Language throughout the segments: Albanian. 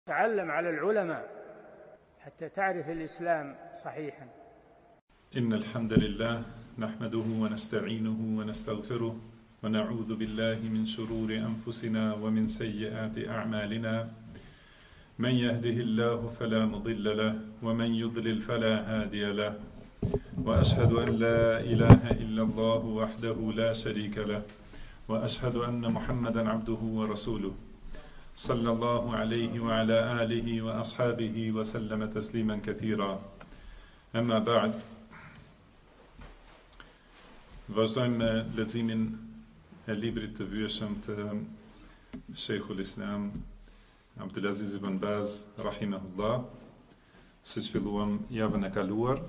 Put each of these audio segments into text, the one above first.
تعلم على العلماء حتى تعرف الإسلام صحيحا. إن الحمد لله نحمده ونستعينه ونستغفره ونعوذ بالله من شرور أنفسنا ومن سيئات أعمالنا. من يهده الله فلا مضل له ومن يضلل فلا هادي له، وأشهد أن لا إله إلا الله وحده لا شريك له، وأشهد أن محمدا عبده ورسوله صلى الله عليه وعلى آله وأصحابه وسلم تسليما كثيرا. أما بعد، vazhdojmë me leximin e librit të vyeshëm të Sheikhul Islam Abdulaziz ibn Baz rahimahullah, siç filluam javën e kaluar.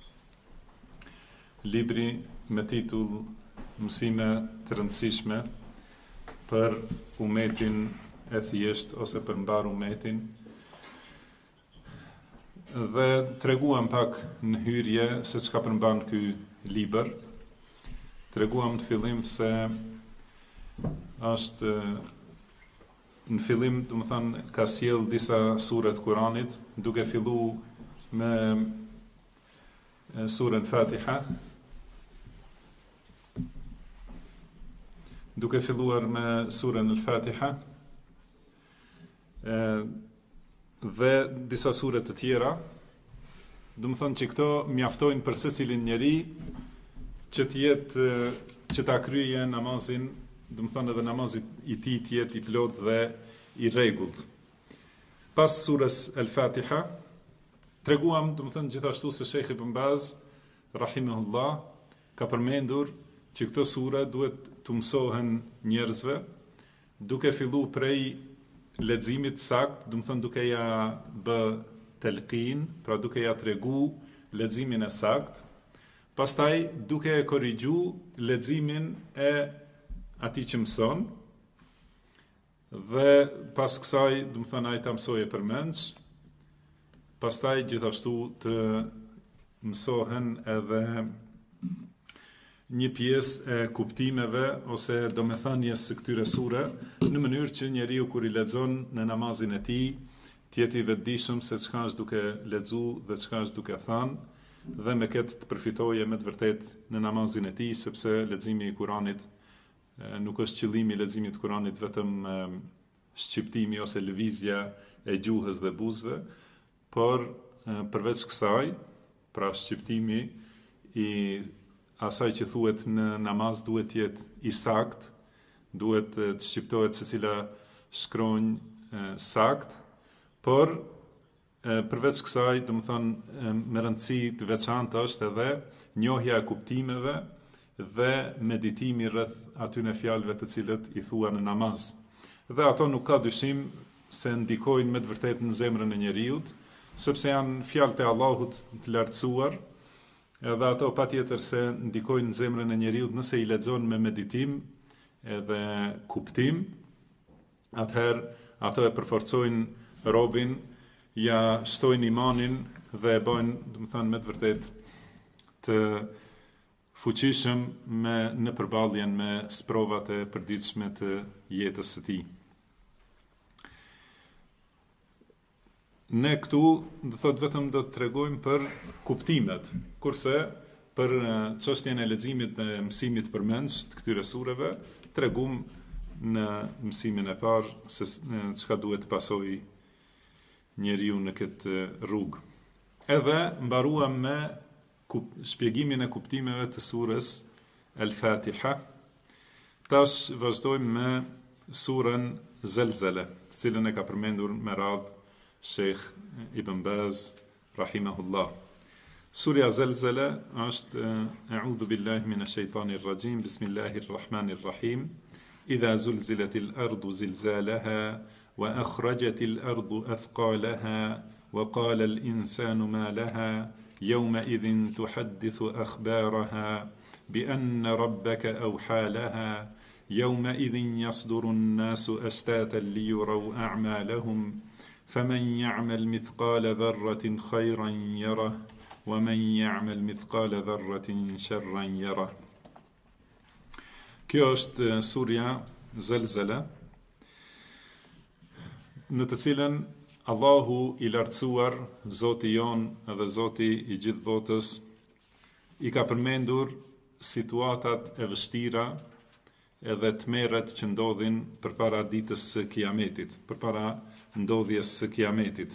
Libri me titull Mësime të rëndësishme për umetin e thjesht ose për mbar umetin. Dhe treguam pak në hyrje se çka përmban ky libër. Treguam në fillim se është në fillim, do të thënë, ka sjell disa sure të Kuranit, duke filluar me surën Fatiha. Duke filluar me surën Al-Fatiha dhe disa sure të tjera, do të thënë që këto mjaftojnë për secilin njeri që që ta kryejë namazin, do të thonë edhe namazi i tij të jetë i plot dhe i rregullt. Pas surës Al-Fatiha, treguam, do të thonë, gjithashtu se Sheikh Ibn Baz rahimahullah ka përmendur që këto sure duhet të mësohen njerëzve duke filluar prej leximit sakt, do të thonë duke ja bë telqin, pra duke ja tregu leximin e sakt. Pastaj duke e korrigju leximin e atij që mëson, dhe pas kësaj, do të thonë, ai ta mësojë përmendsh. Pastaj gjithashtu të mësohen edhe një pjesë e kuptimeve ose domethënies së këtyre sure, në mënyrë që njeriu kur i lexon në namazin e tij të jetë i vetëdijshëm se çka është duke lexuar dhe çka është duke thënë, dhe me këtë të përfitoje me të vërtet në namazin e tij, sepse leximi i Kuranit nuk është qëllimi i leximit të Kuranit vetëm shqiptimi ose lëvizja e gjuhës dhe buzëve, por përveç kësaj, pra shqiptimi i asaj që thuhet në namaz duhet të jetë i sakt, duhet të shqiptohet secila shkronjë sakt, por përveç kësaj, do të thonë, me rëndësi të veçantë është edhe njohja e kuptimeve dhe meditimi rreth atyre fjalëve të cilët i thua në namaz. Dhe ato nuk ka dyshim se ndikojnë me të vërtetë në zemrën e njeriut, sepse janë fjalët e Allahut të lartësuar, edhe ato patjetër se ndikojnë në zemrën e njeriut nëse i lexon me meditim edhe kuptim, atëherë ato e përforcojnë robin, ja shtojnë imanin dhe e bëjnë, do të thënë, me të vërtet të fuqishëm në përballjen me sprovat e përditshme të jetës së tij. Ne këtu, do thotë, vetëm do të tregojmë për kuptimet, kurse për çështjen e leximit dhe mësimit përmendsh të këtyre sureve tregum në mësimin e parë se çka duhet të pasojë njeriu në këtë rrugë. Edhe mbaruam me shpjegimin e kuptimeve të surës Al-Fatiha. Tash vazhdojmë me surën Zelzele, të cilën e ka përmendur me radhë Sheikh Ibn Baz rahimahullah. Surja Zelzele është A'udhu billahi minash shaitanir rajim, bismillahir rahmanir rahim. Idha zulzilatil ardu zilzalaha وأخرجت الأرض أثقالها وقال الإنسان ما لها يومئذ تحدث أخبارها بأن ربك أوحى لها يومئذ يصدر الناس أشتاتا ليروا أعمالهم فمن يعمل مثقال ذرة خيرا يره ومن يعمل مثقال ذرة شرا يره. Kjo është surja Zelzele, në të cilën Allahu i lartësuar, Zoti jon dhe Zoti i gjithë botës, i ka përmendur situatat e vështira edhe tmerret që ndodhin përpara ditës së Kiametit, përpara ndodhjes së Kiametit.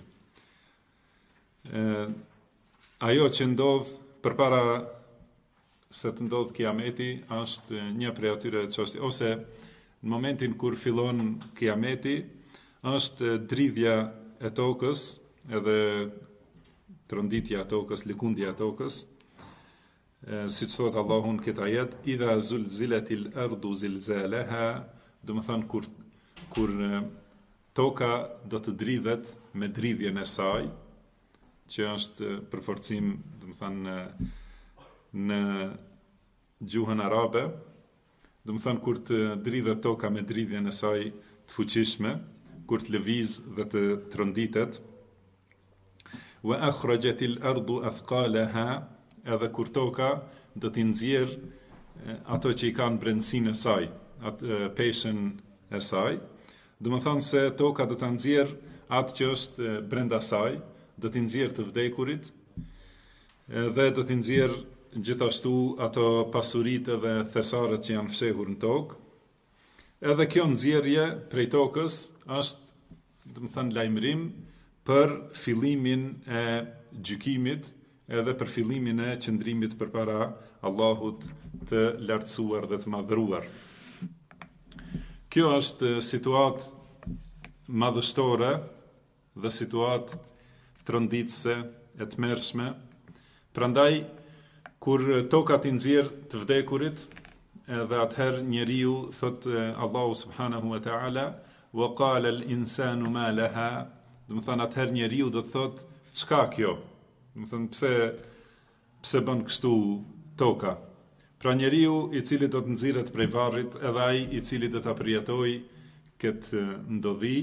Ajo që ndodh përpara se të ndodh Kiameti është një prej atyre çështje, ose në momentin kur fillon Kiameti, është dridhja e tokës, edhe tronditja e tokës, lëkundja e tokës, siç thot Allahu në këtë ajet, idha zulzilatil ardu zilzalaha, do të thonë kur toka do të dridhet me dridhjen e saj, që është përforcim, do të thonë në gjuhën arabe, do të thonë kur të dridhet toka me dridhjen e saj të fuqishme, kur të lëviz dhe të tronditet, wa akhrajatil ardu athqalaha, edhe kur toka do t'i nxjerr ato që i kanë brendësinë e saj, atë peshën e saj, do të thonë se toka do ta nxjerr atë që është brenda saj, do t'i nxjerr të vdekurit, dhe do t'i nxjerr gjithashtu ato pasuritë dhe thesaret që janë fshehur në tokë. Edhe kjo nxjerrje prej tokës është, do të thënë, lajmërim për fillimin e gjykimit edhe për fillimin e qëndrimit përpara Allahut të lartësuar dhe të madhëruar. Kjo është situatë madhështore dhe situatë tronditëse e tmerrshme. Prandaj kur toka t'i nxjerr të vdekurit, edhe atëherë njeriu thot Allahu subhanahu wa ta'ala, wa qala al-insanu ma laha, do të thonë atëherë njeriu do të thot çka kjo? Do të thonë pse bën kështu toka? Pra njeriu i cili do të nxirret prej varrit, edhe ai i cili do ta përjetojë këtë ndodhi,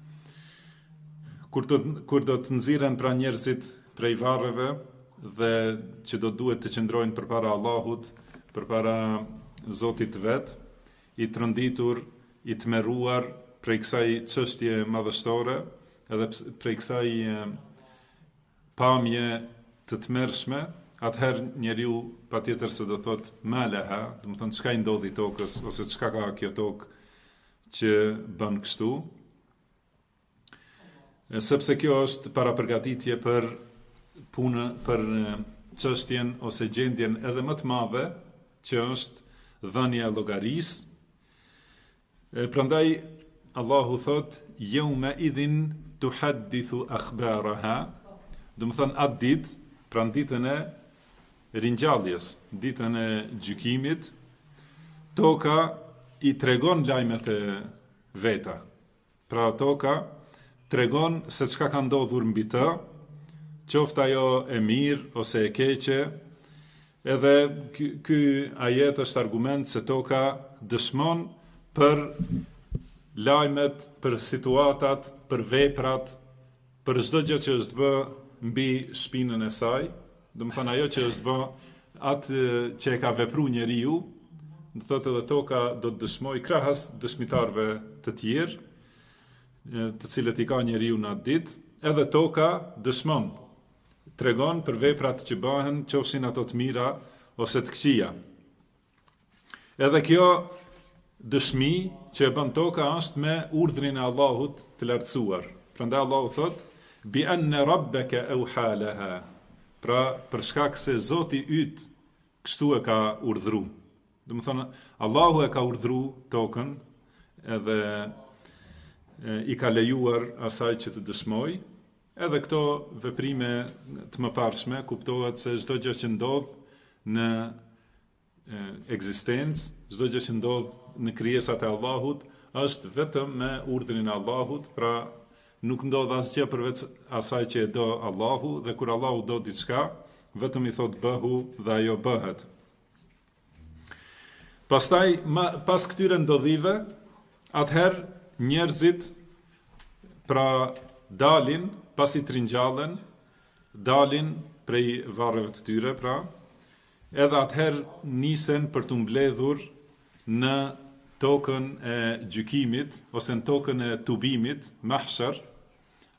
kur do të nxirren pra njerëzit prej varreve dhe që do duhet të qëndrojnë përpara Allahut, përpara Zotit vet, i tronditur, i tmerruar prej kësaj çështje madhështore, edhe prej kësaj pamje të tmerrshme, atëherë njeriu patjetër se do thot malaha, do të thonë çka i ndodhi tokës, ose çka ka kjo tokë që bën kështu. Sepse kjo është para përgatitje për punën, për çështjen ose gjendjen edhe më të madhe, që është dhënia e llogarisë. Prandaj Allahu thot yawma idhin tuhaddithu akhbaraha, do të thonë atë ditë, pra ditën e ringjalljes, ditën e gjykimit, toka i tregon lajmet e veta. Pra toka tregon se çka ka ndodhur mbi të, qoftë ajo e mirë ose e keqe. Edhe ky ajet është argument se toka dëshmon për lajmet, për situatat, për veprat, për çdo gjë që është bë mbi shpinën e saj. Do të thonë ajo që është bë, atë që e ka vepruar njeriu, do thotë edhe toka do të dëshmoj krahas dëshmitarëve të tjerë, të cilët i ka njeriu në atë ditë, edhe toka dëshmon, tregon për veprat që bëhen, qofshin ato të mira ose të këqija. Edhe kjo dëshmi që e bën toka është me urdhrin e Allahut të lartësuar. Prandaj Allahu thot bi anna rabbaka awha laha. Pra për shkak se Zoti yt kështu e ka urdhëruar. Do të thonë Allahu e ka urdhëruar tokën, edhe i ka lejuar asaj që të dëshmoj. Edhe këto veprime të mëparshme kuptohet se çdo gjë që ndodh në ekzistencë, çdo gjë që ndodh në krijesat e Allahut është vetëm me urdhrin e Allahut, pra nuk ndodh asgjë përveç asaj që e do Allahu, dhe kur Allahu do diçka, vetëm i thot bëhu dhe ajo bëhet. Pastaj pas këtyre ndodhive, atëherë njerëzit pra dalin, pasi të ringjallen, dalin prej varreve të tyre, pra, edhe atëherë nisen për të mbledhur në tokën e gjykimit, ose në tokën e tubimit, mahshar,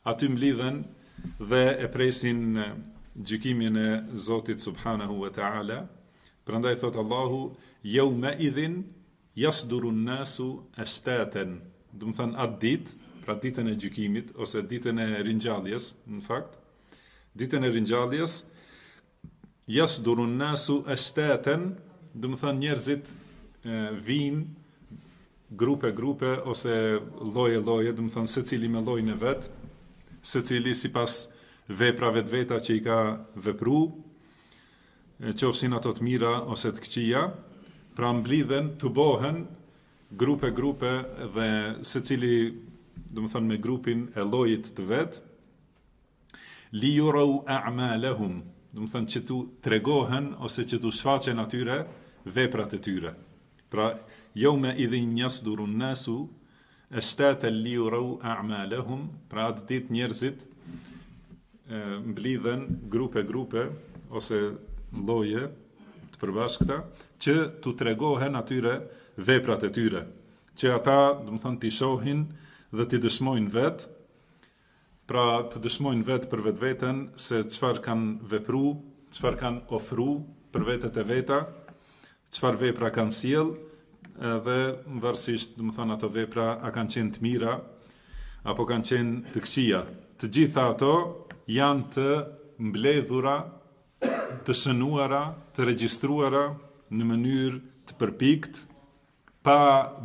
aty mblidhen dhe e presin gjykimin e Zotit subhanahu wa ta'ala. Prandaj thot Allahu, yawma idhin yasduru an-nasu ashtaten. Do të thënë atë ditë, pra ditën e gjykimit ose ditën e ringjalljes, në fakt, ditën e ringjalljes yasduru an-nasu ashtaten, do të thënë njerëzit vinë grupe ose lloje, do të thënë secili me llojin e vet, secili sipas veprave të veta që i ka vepru, qofshin ato të mira ose të këqija, pra mblidhen të bohen grupe dhe secili, do të thënë me grupin e llojit të vet, li yurau a'malahum, do të thënë që tu tregohen ose që tu shfaqen atyre veprat e tyre. Pra yawma idhin yasduru an-nasu ashtatan li yurau a'malahum, pra atë ditë njerëzit mblidhen grupe ose lloje të përbashkëta që tu tregohen atyre veprat e tyre, që ata, do të thënë, t'i shohin dhe t'i dëshmojnë vet, pra të dëshmojnë vet për vetveten se çfarë kanë vepru, çfarë kanë ofru për vetet e veta, çfarë vepra kanë sjell, dhe varësisht, do të thënë, ato vepra a kanë qenë të mira apo kanë qenë të këqija. Të gjitha ato janë të mbledhura, të shënuara, të regjistruara në mënyrë të përpikt, pa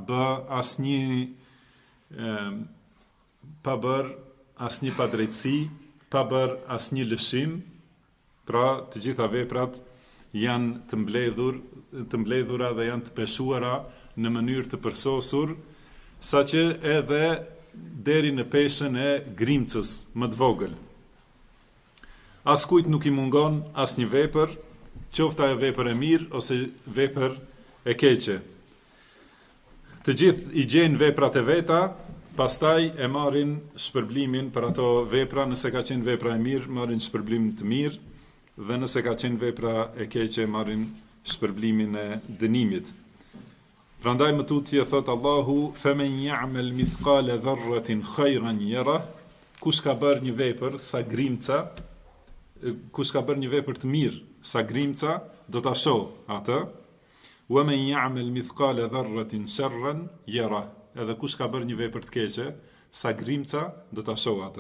bërë asnjë padrejtësi, pa bërë asnjë lëshim, pra të gjitha veprat janë të mbledhura dhe janë të peshuara në mënyrë të përsosur, saqë edhe deri në peshën e grimcës më të vogël. Askujt nuk i mungon asnjë vepër, qoftë ajo vepër e mirë ose vepër e keqe. Të gjithë i gjejnë veprat e veta, pastaj e marrin shpërblimin për ato vepra. Nëse ka qenë vepra e mirë, marrin shpërblimin të mirë, dhe nëse ka qenë vepra e keqe, marrin shpërblimin e dënimit. Prandaj më tutje thot Allahu, "Faman ya'mal mithqala dharratin khayran yara", kush ka bërë një vepër sa grimca, kush ka bërë një vepër të mirë sa grimca, do ta shoh atë. Wa man ya'mal mithqala dharratin sharran yara, edhe kush ka bërë një vepër të keqe sa grimca, do ta shoh atë.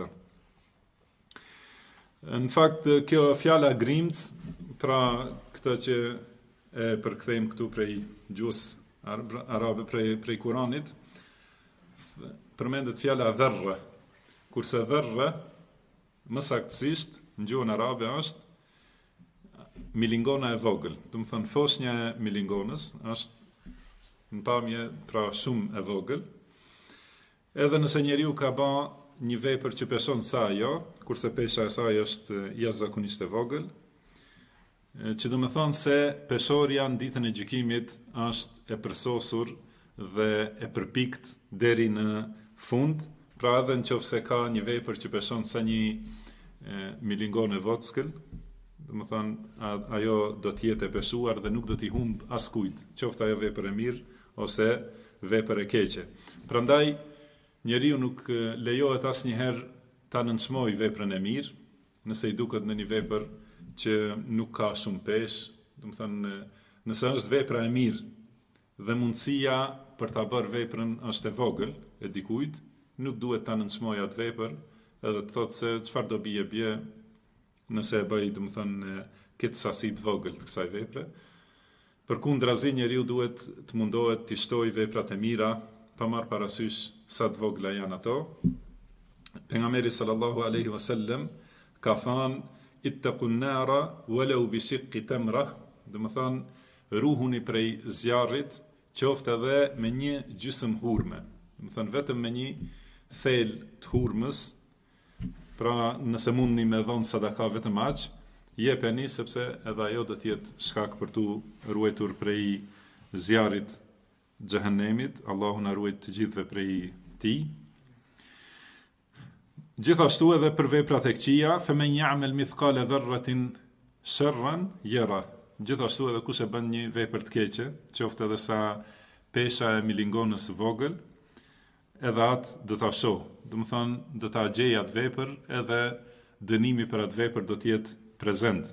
Në fakt, kjo fjala grimc, pra këtë që e përkthejmë këtu prej gjuhës arabe, prej Kuranit, përmendet fjala dharra, kurse dharra më saktësisht në gjuhën arabe është milingona e vogël. Do të thënë foshnja e milingonës është në pamje pra shumë e vogël. Edhe nëse njeriu ka bë një vepër që peshon sa ajo, kurse pesha e saj është jashtëzakonisht e vogël, që do të thonë se peshorja në ditën e gjykimit është e përsosur dhe e përpikt deri në fund, pra edhe nëse ka një vepër që peshon sa një milingon e vockël, do të thonë ajo do të jetë e peshuar dhe nuk do t'i humb askujt, qoftë ajo vepër e mirë ose vepër e keqe. Prandaj njeriu nuk lejohet asnjëherë ta nënçmojë veprën e mirë, nëse i duket në një vepër që nuk ka shumë peshë, do të thonë nëse është vepra e mirë dhe mundësia për ta bërë veprën është e vogël e dikujt, nuk duhet ta nënçmojë atë vepër, edhe të thotë se çfarë do bie nëse e bëj, do të thonë, këtë sasi të vogël të kësaj vepre. Përkundrazi njeriu duhet të mundohet të shtojë veprat e mira, pa marrë parasysh sa të vogla janë ato. Pejgamberi sallallahu alaihi wasallam ka thënë ittaqun nara walau bi shiqqi tamra, do të thonë ruhuni prej zjarrit, qoftë edhe me një gjysmë hurme. Do të thonë vetëm me një thel të hurmës, pra nëse mundni me dhënë sadaka vetëm aq, jepeni, sepse edhe ajo do të jetë shkak për tu ruajtur prej zjarrit xhehenemit. Allahu na ruaj të gjithëve prej tij. Gjithashtu edhe për veprat e këqija, faman ya'mal mithqala dharratin sharran yara. Gjithashtu edhe kush e bën një vepër të keqe, qoftë edhe sa pesha e milingonës së vogël, edhe atë do ta shoh. Do të thonë, do ta gjej atë vepër edhe dënimi për atë vepër do të jetë prezent.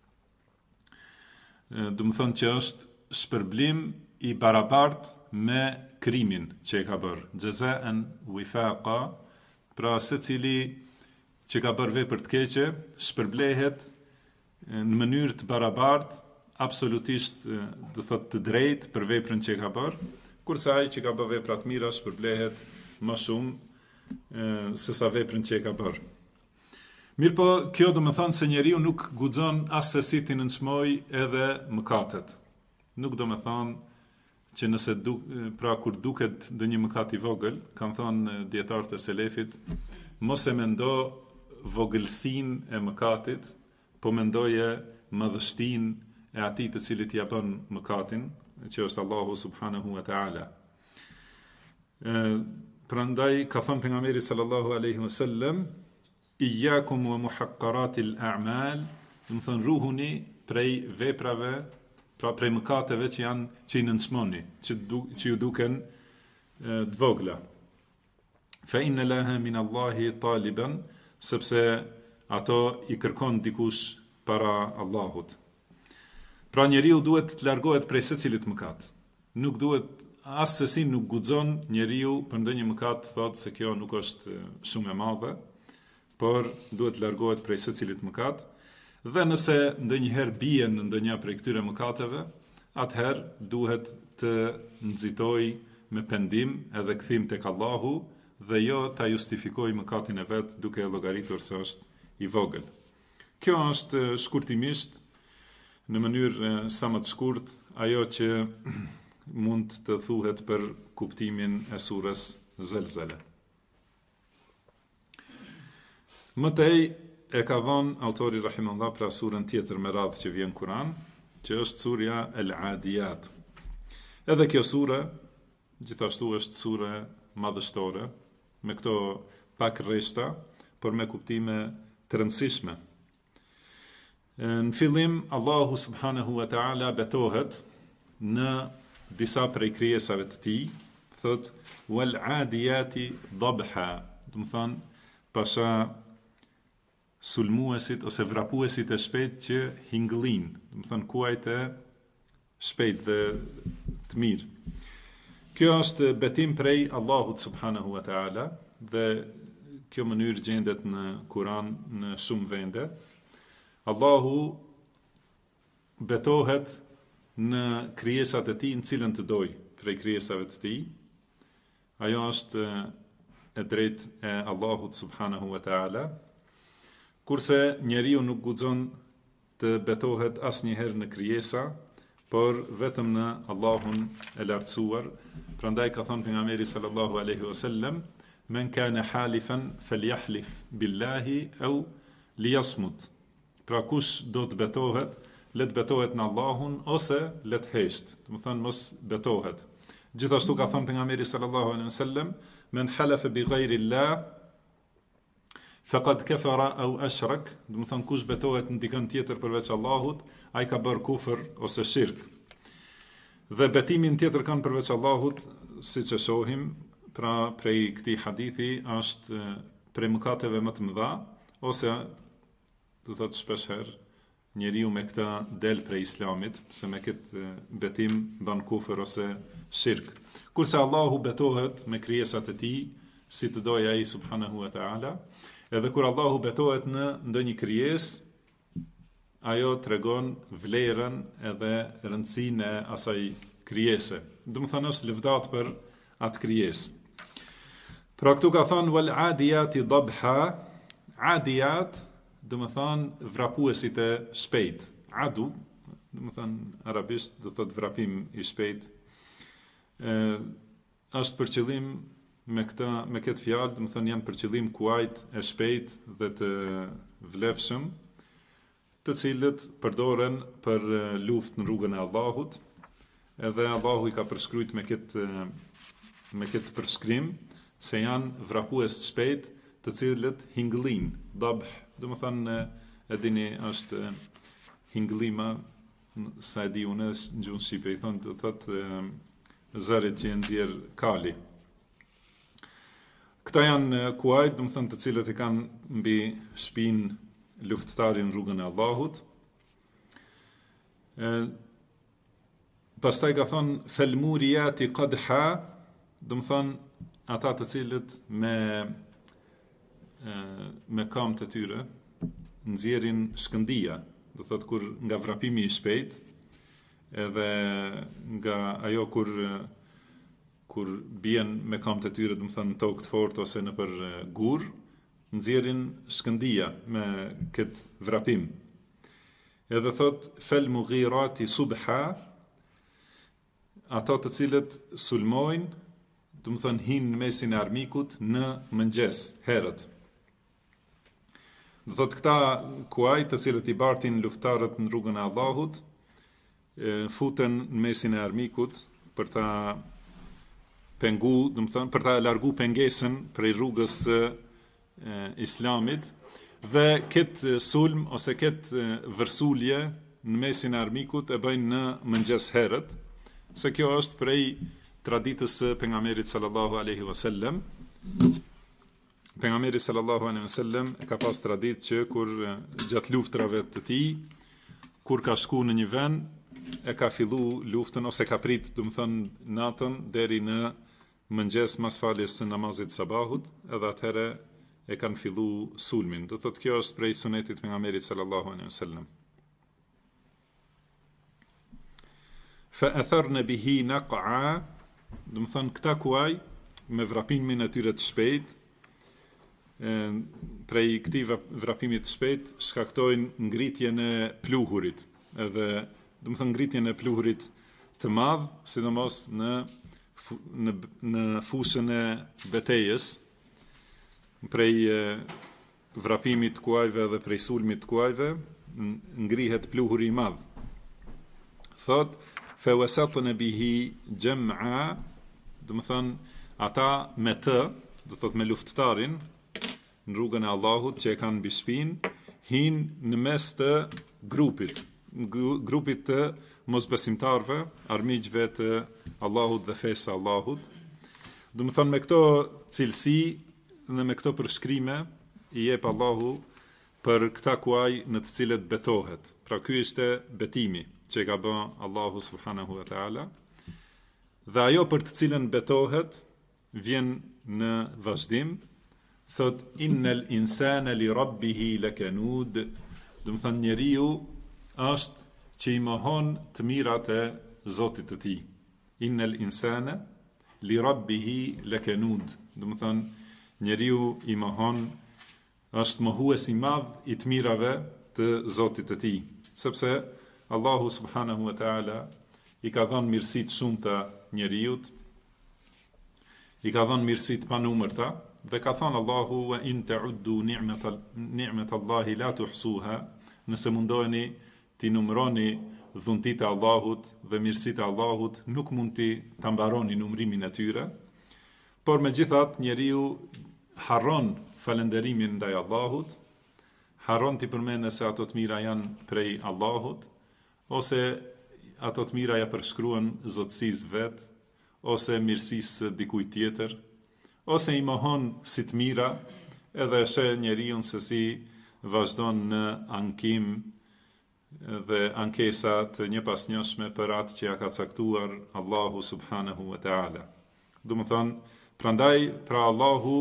Do të thonë që është shpërblim i barabartë me krimin që e ka bërë. Jazaa'an wifaqa, pra secili që ka bërë vepër të keqe, shpërblehet në mënyrë të barabartë, absolutisht do thotë të drejtë për veprën që ka bërë, kurse ai që ka bërë vepra të mira shpërblehet më shumë se sa veprën që ka bërë. Mirë po, kjo do më thënë se njeriu nuk guxon as se si të nënçmoj edhe mëkatet. Nuk do më thënë që nëse pra kur duket ndonjë mëkat i vogël, kanë thënë dietarët e selefit, mos e mendo vogëlsinë e mëkatit, po mendoje madhështinë e atij të cilit ja bën mëkatin, që është Allahu subhanahu wa ta'ala. Prandaj ka thënë pejgamberi sallallahu alaihi wasallam, iyyakum wa muhaqqaratil a'mal, do të thonë ruhuni prej veprave, pra prej mëkateve që i nënçmoni, që ju duken të vogla. Fa inna laha min Allahi taliban, sepse ato i kërkon dikush para Allahut. Pra njeriu duhet të largohet prej secilit mëkat. Nuk duhet, as se si nuk guxon njeriu për ndonjë mëkat thotë se kjo nuk është shumë e madhe, por duhet të largohet prej secilit mëkat. Dhe nëse ndonjëherë bie në ndonjë prej këtyre mëkateve, atëherë duhet të nxitoj me pendim edhe kthim tek Allahu dhe jo ta justifikoj mëkatin e vet duke e llogaritur se është i vogël. Kjo është shkurtimisht në mënyrë sa më të shkurt ajo që mund të thuhet për kuptimin e surës Zelzele. Mëtej e ka dhënë autori rahimahullah pra surën tjetër me radhë që vjen Kur'an, që është surja Al-Adiyat. Edhe kjo sure gjithashtu është sure madhështore, me këto pak rreshta, por me kuptime të rëndësishme. Në fillim Allahu subhanahu wa ta'ala betohet në disa prej krijesave të tij, thot wal adiyati dhabha, do të thonë pasha sulmuesit ose vrapuesit e shpejt që hingëllin, do të thonë kuajt e shpejt dhe të mirë. Kjo është betim prej Allahut subhanahu wa ta'ala dhe kjo mënyrë gjendet në Kur'an në shumë vende. Allahu betohet në krijesat e tij në cilën të doj prej krijesave të tij. Ajo është e drejtë e Allahut subhanahu wa ta'ala. Kurse njeriu nuk guxon të betohet asnjëherë në krijesa, por vetëm në Allahun e lartësuar. Prandaj ka thënë pejgamberi sallallahu alaihi wasallam, men kana halifan falyahlif billahi aw liyasmut. Pra kush do të betohet, le të betohet në Allahun ose le të hesht. Do të thonë mos betohet. Gjithashtu ka thënë pejgamberi sallallahu alaihi wasallam, men halafa bi ghayri Allah faqad kafara aw ashrak, do të thonë kush betohet në dikën tjetër përveç Allahut, ai ka bërë kufër ose shirk. Dhe betimin tjetër kanë përveç Allahut, siç e shohim, pra prej këtij hadithi është prej mëkateve më të mëdha, ose do thotë shpeshherë njeriu me këtë del prej islamit, se me këtë betim bën kufër ose shirk. Kurse Allahu betohet me krijesat e tij, si të dojë ai subhanahu wa ta'ala. Edhe kur Allahu betohet në ndonjë krijesë, ajo tregon vlerën edhe rëndësinë e asaj krijese. Do të thonë është lëvdat për atë krijesë. Pra këtu ka thënë wal adiyati dhabha, adiyat do të thonë vrapuesit e shpejt. Adu, do të thonë arabisht do thotë vrapim i shpejt. Është për qëllim me këtë fjalë, do të thonë janë për qëllim kuajt e shpejt dhe të vlefshëm, të cilët përdoren për luftë në rrugën e Allahut, edhe Allahu i ka përshkruajtur me këtë përshkrim se janë vrapues të shpejt, të cilët hingëllin, dhabh, do të thonë e dini është hingëllima, sa e di unë në gjuhën shqipe, i thonë do thotë zërit që nxjerr kali. Këta janë kuajt, do të thënë, të cilët e kanë mbi shpinë luftëtarin rrugën e Allahut. Pastaj ka thonë felmuriyati qadha, do të thonë ata të cilët me kamë të tyre nxjerrin shkëndija, do thotë kur nga vrapimi i shpejt, edhe nga ajo kur bien me kamë të tyre, do të thonë në tokë të fortë ose në për gur, nxjerrin shkëndija me këtë vrapim. Edhe thot fel mughirati subha, ato të cilët sulmojnë, do të thonë hinë në mesin e armikut në mëngjes, herët. Do thot këta kuaj të cilët i bartin luftarët në rrugën e Allahut, futen në mesin e armikut për ta pengu, do të thonë për ta largu pengesën prej rrugës së Islamit, dhe këtë sulm ose këtë vërsulje në mesin e armikut e bëjnë në mëngjes herët, se kjo është prej traditës së pejgamberit sallallahu alaihi wasallam. Pejgamberi sallallahu alaihi wasallam ka pas traditë që kur gjatë luftrave të tij, kur ka shku në një vend, e ka fillu luftën ose ka prit, do të thonë natën deri në mëngjes mas faljes së namazit sabahut, edhe atëherë e kanë fillu sulmin. Do thotë kjo është prej sunetit pejgamberit sallallahu alaihi wasallam. Fa atharna bihi naq'a, do të thonë këta kuaj me vrapimin e tyre të shpejt, prej këtij vrapimit të shpejt shkaktojnë ngritjen e pluhurit, edhe do të thonë ngritjen e pluhurit të madh, sidomos në fushën e betejës, prej vrapimit të kuajve dhe prej sulmit të kuajve, ngrihet pluhuri i madh. Thot fa wasatna bihi jam'a, do të thonë ata me të, do thot me luftëtarin në rrugën e Allahut që e kanë mbi shpinë, hinë në mes të grupit të mosbesimtarve, armiqve të Allahut dhe fesë së Allahut. Do të thonë me këto cilësi dhe me këto përshkrime i jep Allahu për këta kuaj në të cilët betohet. Pra ky ishte betimi që ka bë Allahu subhanahu wa taala. Dhe ajo për të cilën betohet vjen në vazhdim, thot innal insana li rabbihi lakanud, do të thonë njeriu është që i mohon të mirat e Zotit të tij. Innal insana li rabbihi lakanud, do të thonë njeriu i mohon, është mohues i madh i të mirave të Zotit të tij, sepse Allahu subhanahu wa taala i ka dhënë mirësi të shumta njeriut, i ka dhënë mirësi të panumërta, dhe ka thënë Allahu wa in ta'uddu ni'mat Allahi la tuhsuha, nëse mundoheni ti numëroni dhuntitë e Allahut dhe mirësitë e Allahut, nuk mund ti ta mbaroni numërimin e tyre. Por megjithatë njeriu harron falënderimin ndaj Allahut, harron ti përmendë se ato të mira janë prej Allahut, ose ato të mira ja përshkruan zotësisë vet, ose mirësisë dikujt tjetër, ose i mohon si të mira, edhe sheh njeriu se si vazhdon në ankim dhe ankesa të një pas njëshme për atë që ja ka caktuar Allahu subhanahu wa ta'ala. Do të thonë, prandaj pra Allahu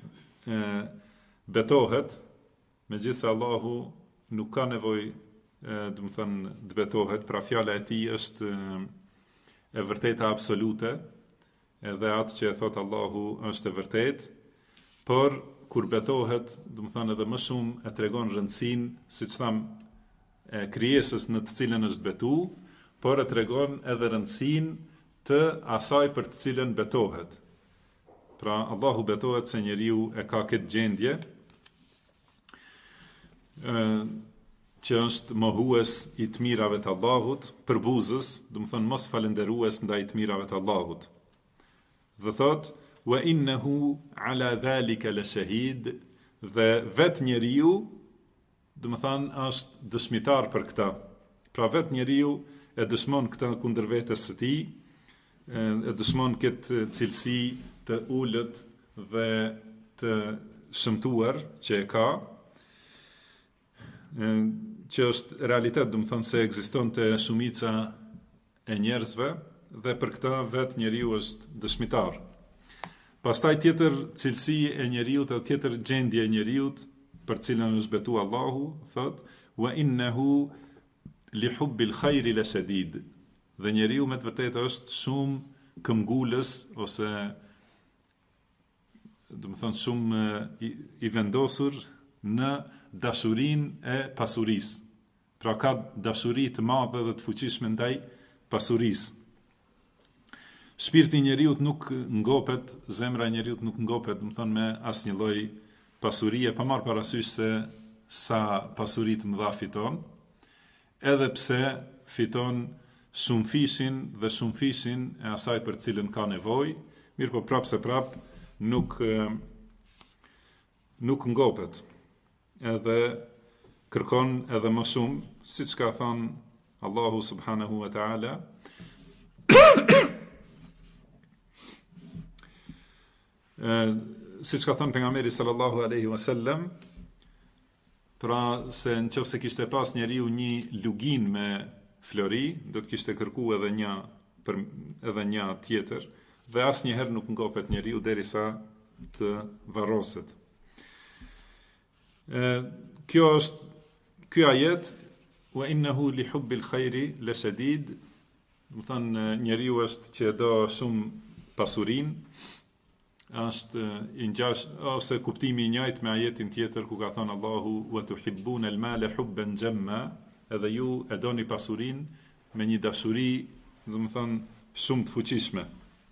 betohet, megjithse Allahu nuk ka nevojë, do të thonë, të betohet, pra fjala e tij është e vërteta absolute, edhe atë që e thot Allahu është e vërtet, por kur betohet, do të thonë edhe më shumë e tregon rëndësinë, siç tham, e krijesës në të cilën është betu, por e tregon edhe rëndësinë të asaj për të cilën betohet. Pra Allahu betohet se njeriu e ka këtë gjendje, që është mohues i të mirave të Allahut, përbuzës, do të thonë mos falënderues ndaj të mirave të Allahut. Dhe thot, wa innehu ala dhalika la shahid, dhe vet njeriu, do të thonë, është dëshmitar për këtë. Pra vet njeriu e dëshmon këtë kundër vetes së tij, e dëshmon këtë cilësi të ulët dhe të shëmtuar që e ka, që është realitet, do të thonë se ekzistonte shumica e njerëzve dhe për këtë vetë njeriu është dëshmitar. Pastaj tjetër cilësi e njeriut, dhe tjetër gjendje e njeriut, për cilën është betu Allahu, thot, wa innehu li hubbil khajri la shadid. Dhe njeriu me të vërtetë është shumë këmbgulës, ose do të thonë shumë i vendosur në dashurinë e pasurisë. Pra ka dashuri të madhe dhe të fuqishme ndaj pasurisë. Shpirti i njeriut nuk ngopet, zemra e njeriut nuk ngopet, do të thonë me asnjë lloj pasurie, pa marrë parasysh se sa pasuri të mëdha fiton, edhe pse fiton shumë fishin dhe shumë fishin e asaj për cilën ka nevojë, mirë po prapë se prapë nuk ngopet. Edhe kërkon edhe më shumë, siç ka thënë Allahu subhanahu wa ta'ala, siç ka thënë pejgamberi sallallahu alaihi wasallam, pra se nëse kishte pas njeriu një lugin me flori, do të kishte kërkuar edhe një tjetër, dhe asnjëherë nuk ngopet njeriu derisa të varroset. Ky ajet, wa innahu li hubbil khairi la shadid, do të thonë njeriu është që do shumë pasurinë, është i ngjash ose kuptimi i njëjtë me ajetin tjetër ku ka thënë Allahu wa tuhibbuna al-mala hubban jamma, edhe ju e doni pasurinë me një dashuri, do të thonë shumë të fuqishme.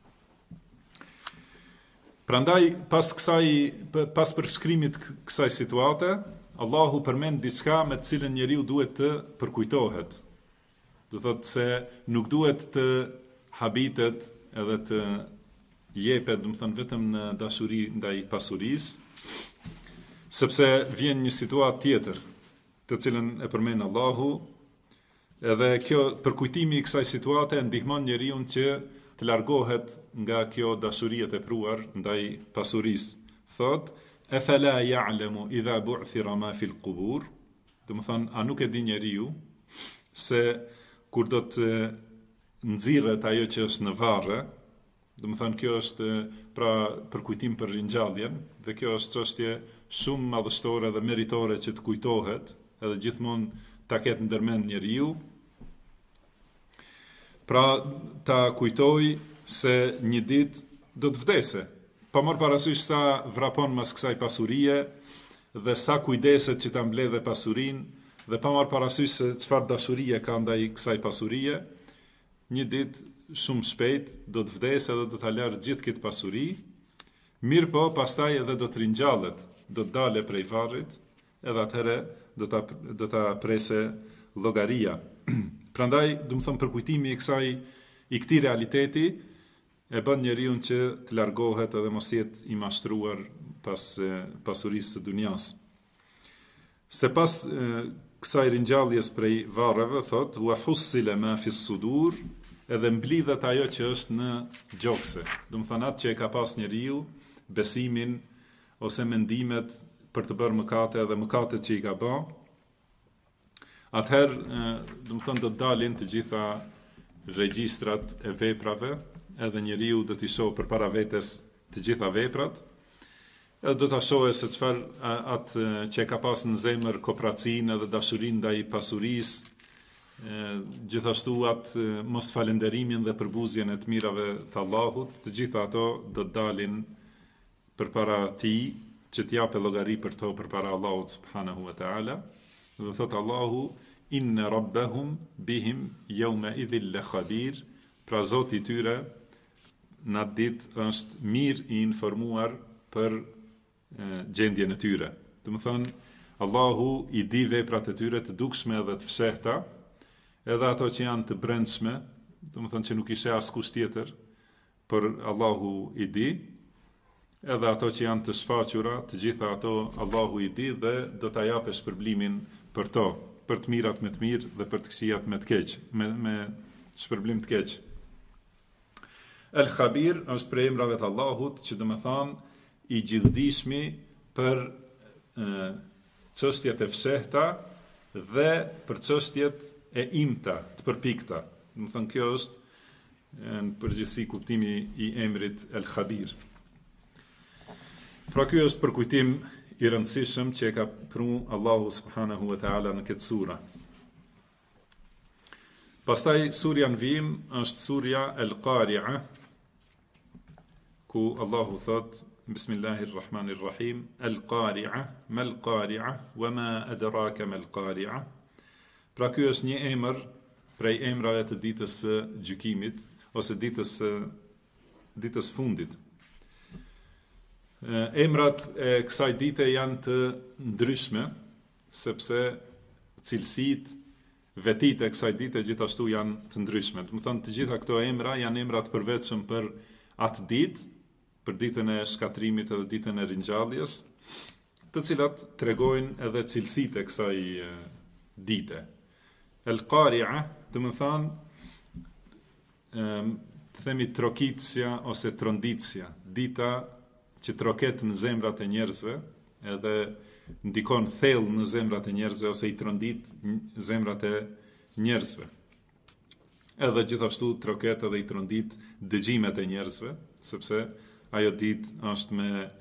Prandaj pas përshkrimit kësaj situate, Allahu përmend diçka me të cilën njeriu duhet të përkujtohet. Do thotë se nuk duhet të habitet edhe të jepet, do të thonë vetëm në dashuri ndaj pasurisë, sepse vjen një situatë tjetër, të cilën e përmend Allahu, edhe kjo përkujtimi i kësaj situate ndihmon njeriu që të largohet nga kjo dashuri e tepruar ndaj pasurisë. Thot, afala ya'lamu idha bu'thira ma fil qubur, do të thonë a nuk e di njeriu se kur do të nxirret ajo që është në varre, do të thonë kjo është pra përkujtim për ringjalljen, dhe kjo është çështje shumë madhështore dhe meritore që të kujtohet, edhe gjithmonë ta ketë ndërmend njeriu. Pra ta kujtoj se një ditë do të vdese, pa marrë parasysh sa vrapon mas kësaj pasurie dhe sa kujdeset që ta mbledhe pasurinë, dhe pa marrë parasysh se çfarë dashurie ka ndaj kësaj pasurie, një ditë shumë shpejt do të vdesë edhe do të larë gjithë këtë pasuri, mirë po pastaj edhe do të ringjallet, do të dale prej varrit, edhe atëherë do ta prese llogaria. Prandaj, do të them përkujtimi i këtij realiteti e bën njeriu që të largohet edhe mos jetë i mashtruar pas pasurisë së dunjas. Se pas kësaj ringjalljes prej varreve, thot, wa hussila ma fi sudur, edhe mblidhet ajo që është në gjokse. Do të thonë atë që e ka pas njeriu, besimin ose mendimet për të bërë mëkate dhe mëkatet që i ka bërë. Atëherë, do të thonë do të dalin të gjitha regjistrat e veprave, edhe njeriu do t'i shohë përpara vetes të gjitha veprat, edhe do t'a shohë se çfarë atë që e ka pas në zemër kooperacinë edhe dashurinë ndaj pasurisë, gjithashtu atë mos falenderimin dhe përbuzjen e të mirave të Allahut, të gjitha ato do të dalin përpara tij, që t'jape llogari për to përpara Allahut subhanahu wa ta'ala. Dhe thot Allahu, inna rabbahum bihim yawma idhil la khabir, pra Zoti i tyre në atë ditë është mirë i informuar për gjendjen e tyre. Do të thonë, Allahu i di veprat e tyre të dukshme dhe të fshehta, edhe ato që janë të brendshme, do të thonë që nuk ishe askush tjetër, por Allahu i di, edhe ato që janë të shfaqura, të gjitha ato Allahu i di dhe do t'a japë shpërblimin për to, për të mirat me të mirë dhe për të këqijat me të keq, me shpërblim të keq. El Khabir është prej emrave të Allahut, që do të thonë i gjithdijshmi për çështjet e fshehta dhe për çështjet e imta, të përpikta. Do të thonë kjo është në përgjithësi kuptimi i emrit El Khabir. Pra ky është përkujtim i rëndësishëm që e ka pru Allahu subhanahu wa ta'ala në këtë sura. Pastaj surja në vijim është surja El Qari'a, ku Allahu thot Bismillahirrahmanirrahim, El Qari'a, mal Qari'a, wa ma adraka mal Qari'a. Pra ky është një emër prej emrave të ditës së gjykimit ose ditës fundit. Emrat e kësaj dite janë të ndryshme, sepse cilësitë, vetitë e kësaj dite gjithashtu janë të ndryshme. Do të thonë të gjitha këto emra janë emra të përvetshëm për atë ditë, për ditën e shkatrimit edhe ditën e ringjalljes, të cilat tregojnë edhe cilësitë e kësaj dite. El Qari'a, do të thonë themi trokitësja ose tronditësja, dita që troket në zemrat e njerëzve, edhe ndikon thellë në zemrat e njerëzve ose i trondit zemrat e njerëzve. Edhe gjithashtu troket edhe i trondit dëgjimet e njerëzve, sepse ajo ditë është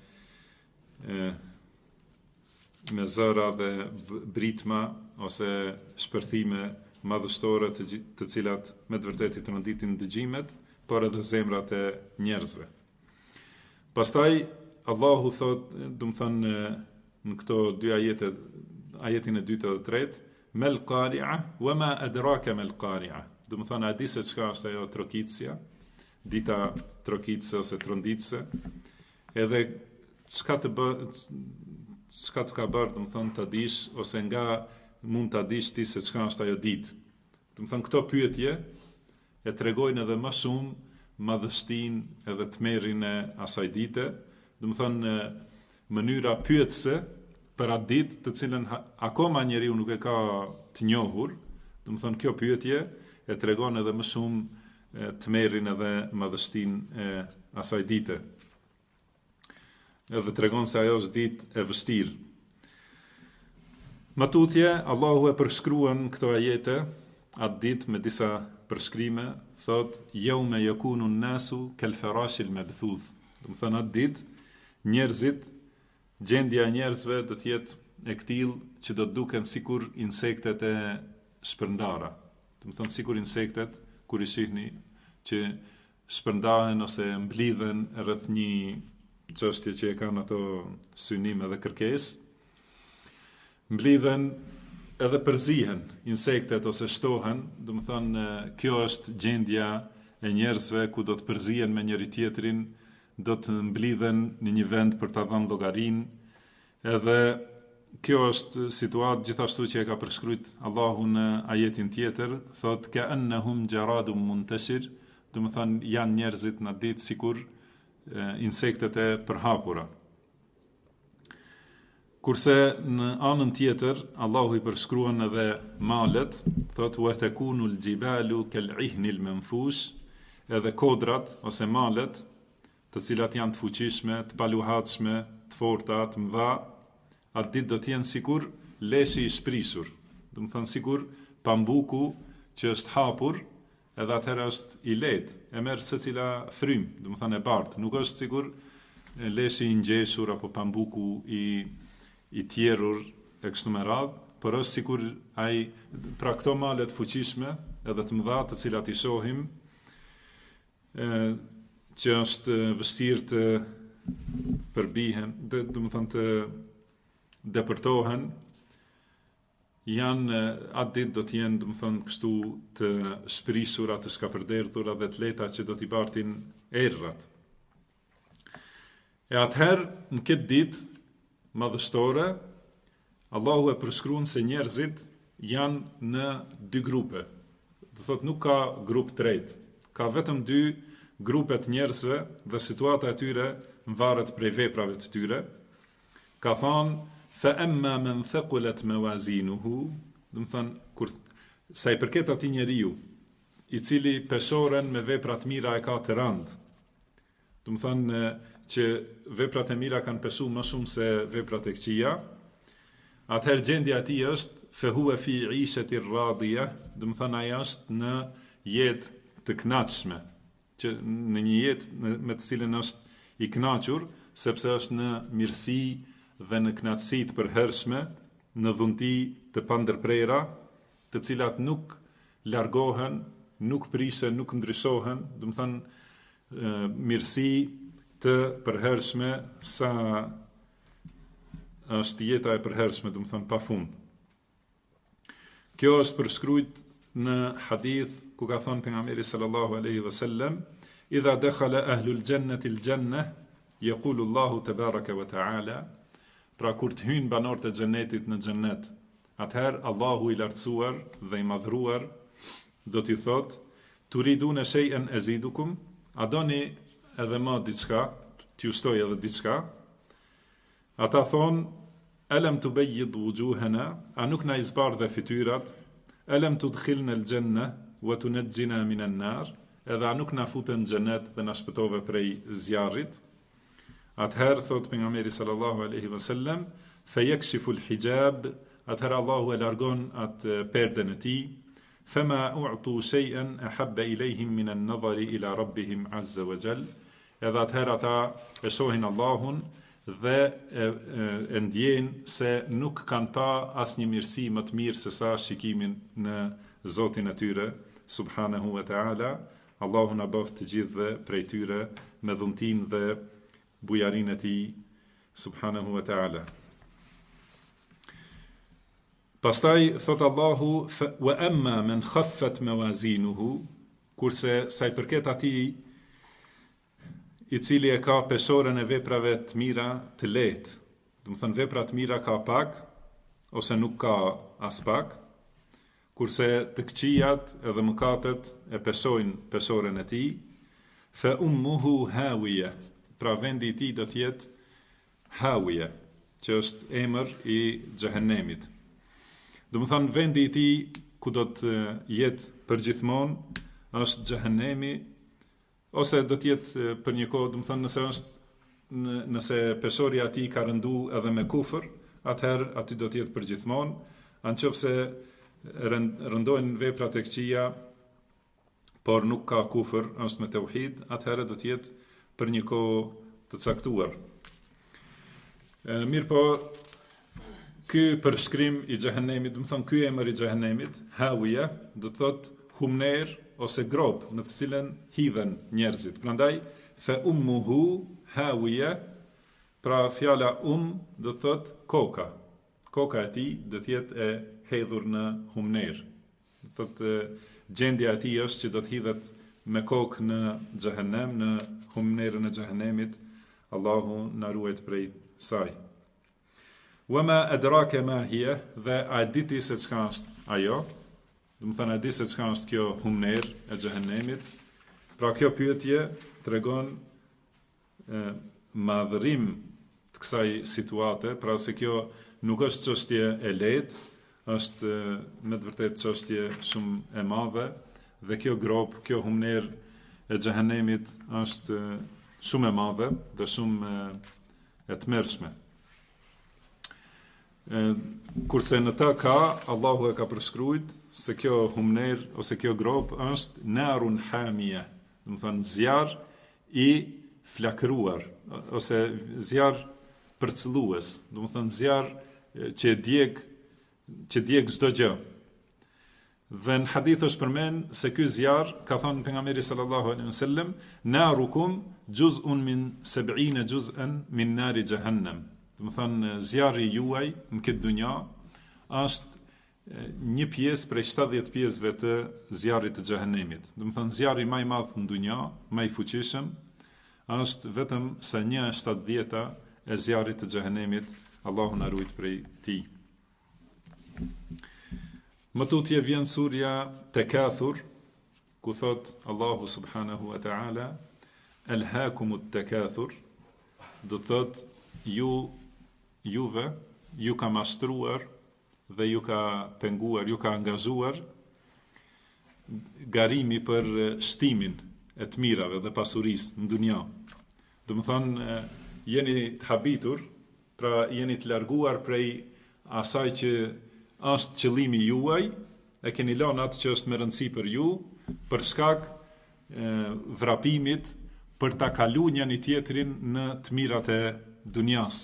me zëra dhe britma ose shpërthime madhështore të cilat me të vërtetë i tronditin dëgjimet, por edhe zemrat e njerëzve. Pastaj Allahu thot, do të thonë në këto dy ajete, ajetin e dytë dhe tretë, Mal Qari'a wa ma adraka mal Qari'a. Do të thonë a di se çka është ajo trokitësja, dita trokitëse ose tronditëse, edhe çka të ka bërë, do të thonë ta dish ose nga mund ta dish ti se çka është ajo ditë. Do të thonë këto pyetje e tregojnë edhe më shumë madhështinë edhe tmerrin e asaj dite, do të thonë mënyra pyetëse për atë ditë të cilën akoma njeriu nuk e ka të njohur, do të thonë kjo pyetje e tregon edhe më shumë tmerrin edhe madhështinë e asaj dite. Edhe tregon se ajo është ditë e vështirë. Më tutje, Allahu e përshkruan këto ajete atë ditë me disa përshkrime, thot yawma yakunu an-nasu kal-farashil mabthuth. Do të thonë atë ditë njerëzit, gjendja e njerëzve do të jetë e këtill që do të duken sikur insektet e shpërndara. Do të thonë sikur insektet kur i shihni që shpërndahen ose mblidhen rreth një çështje që e kanë ato synim edhe kërkesë, mblidhen edhe përzihen insektet ose shtohen, do të thonë kjo është gjendja e njerëzve ku do të përzihen me njëri tjetrin, do të mblidhen në një vend për ta dhënë llogarinë, edhe kjo është situatë gjithashtu që e ka përshkruajt Allahu në ajetin tjetër, thot ka annahum jaradun muntashir, do të thonë janë njerëzit në ditë sikur insektet e përhapura. Kurse në anën tjetër, Allahu i përshkruan edhe malet, thot wa takunu al-jibalu kal-'ihni al-manfush, edhe kodrat ose malet, të cilat janë të fuqishme, të paluhatshme, të forta, të mëdha, atë ditë do të jenë sikur leshi i shprishur. Do të thonë sikur pambuku që është hapur, edhe atëherë është i lehtë, e merr secila frym, do të thonë e bardhë, nuk është sikur leshi i ngjeshur apo pambuku i tjerur e kështu me radhë, por është sikur ai, pra këto male të fuqishme edhe të mëdha të cilat i shohim, që është vështirë të përbihen, do të thonë të depërtohen, janë atë ditë do të jenë, do të thonë kështu të shprishura, të shkapërderdhura dhe të lehta që do t'i bartin errat. E atëherë në këtë ditë madhështore, Allahu e përshkruan se njerëzit janë në dy grupe. Do thotë nuk ka grup tretë, ka vetëm dy grupet njerëzve dhe situata e tyre varet prej veprave të tyre. Ka thonë fa amma man thaqulat mawazinuhu, do të thonë kur sa i përket atij njeriu i cili peshoren me vepra të mira e ka të rënd. Do të thonë që veprat e mira kanë pesu më shumë se veprat e këqija, atëherë gjendja e tij është fehuve fi ishetir radhia, do të thonë ai është në jetë të kënaqshme, që në një jetë me të cilën është i kënaqur, sepse është në mirësi dhe në kënaqësi të përhershme, në dhunti të pandërprera, të cilat nuk largohen, nuk prisen, nuk ndryshohen, do të thonë mirësi të përhershme sa është jeta e përhershme, do të thonë pafund. Kjo është përshkruajtur në hadith ku ka thënë pejgamberi sallallahu alaihi wasallam, idha dakhala ahlul jannati al-jannah yaqulu Allahu tebaraka wa taala, pra kur të hyjnë banorët e xhenetit në xhenet, atëherë Allahu i lartësuar dhe i madhruar do t'i thotë: turiduna shay'an azidukum, a doni edhe më diçka, t'ju shtoj edhe diçka? Ata thonë: alam tubayyid wujuhana, a nuk na i zbardhe fytyrat? Alam tudkhilna al-janna wa tunajjina min an-nar, edhe a nuk na futën në xhenet dhe na shpëtove prej zjarrit? Atëherë thot pejgamberi sallallahu alaihi wasallam, fayakshifu al-hijab, atëherë Allahu e largon atë perden e tij, fama u'tu shay'an ahabba ilayhim min an-nadhari ila rabbihim azza wa jall, edhe atëherë ata e shohin Allahun dhe e ndjejnë se nuk kanë pa asnjë mirësi më të mirë se sa shikimin në Zotin e tyre subhanahu wa ta'ala. Allahu na bëft të gjithëve prej tyre me dhuntin dhe bujarin e tij subhanahu wa ta'ala. Pastaj thot Allahu: wa amma man khaffat mawazinuhu, kurse sa i përket atij i cili e ka peshoren e veprave të mira të lehtë, do të thënë vepra të mira ka pak ose nuk ka as pak, kurse të këqijat edhe mëkatet e peshojnë peshoren e tij, fa ummuhu hawiya, pra vendi i tij do të jetë hawiya, që është emër i xhehenemit. Do të thënë vendi i tij ku do të jetë përgjithmonë është xhehenemi, ose do të jetë për një kohë, do të thënë nëse peshorja e tij ka rëndu edhe me kufër, atëherë aty do të jetë përgjithmonë, anëse rëndojnë veprat e këqija, por nuk ka kufër, është me tauhid, atëherë do të jetë për një kohë të caktuar. Mirë po, ky përshkrim i xhehenemit, do të thonë ky emër i xhehenemit, hawiya, do të thotë humner ose grop në të cilën hidhen njerëzit. Prandaj fa ummuhu hawiya, pra fjala do të thotë koka. Koka e tij do të jetë e hedhur në humner. Do të thotë gjendja e tij është që do të hidhet me kokë në xhehenem, në humnerën e xhehenemit. Allahu na ruaj prej saj. Wama adraka ma hiya, dhe a diti se çka është ajo? Do të thënë a di se çka është kjo humner e xhehenemit? Pra kjo pyetje tregon madhërim të kësaj situate, pra se kjo nuk është çështje e lehtë, është me të vërtetë çështje shumë e madhe, dhe kjo grop, kjo humner e xhehenemit është shumë e madhe dhe shumë e tmerrshme. Kurse në ta ka, Allahu e ka përshkruajt se kjo humner ose kjo grop është narun hamia, do të thënë zjarr i flakëruar ose zjarr përcëllues, do të thënë zjarr që djeg çdo gjë. Dhe në hadith është përmend se ky zjarr, ka thënë pejgamberi sallallahu alaihi wasallam, narukum juz'un min 70 juz'an min nari jahannam. Do të thënë zjarri juaj në këtë dunja është një pjesë prej 70 pjesëve të zjarrit të xhehenemit. Do të thënë zjarri më i madh në dunja, më i fuqishëm, është vetëm sa 1/70 e zjarrit të xhehenemit. Allahu na ruaj prej tij. Më tutje vjen surja Takathur, ku thot Allahu subhanahu wa ta'ala, alhaakumut takathur, do thot juve ju ka mashtruar dhe ju ka penguar, ju ka angazhuar garimi për shtimin e të mirave dhe pasurisë në dunja. Do më thonë, jeni të habitur, pra jeni të larguar prej asaj që është qëllimi juaj, e keni lënë atë që është më rëndësi për ju, për shkak vrapimit për ta kaluar njëri tjetrin në të mirat e dunjas.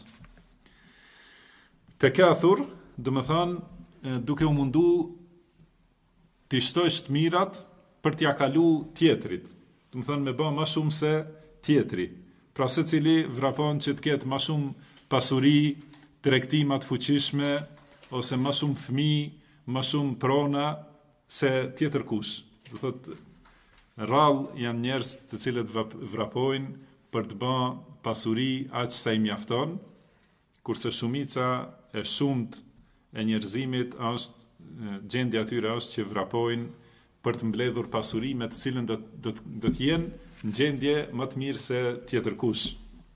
Tekathur, do më thonë, duke u mundu të shtojsh të mirat për t'ja kalu tjetrit. Do më thonë, me bë më shumë se tjetri. Pra se cili vrapon që të ketë më shumë pasuri, tregtima të fuqishme, ose më shumë fëmijë, më shumë prona se tjetër kush. Do thotë, rrallë janë njerëz të cilët vrapojnë për të bërë pasuri aq sa i mjafton, kurse shumica e shumt e njerëzimit është gjendja e tyre është që vrapojnë për të mbledhur pasuri me të cilën do të jenë në gjendje më të mirë se tjetër kush.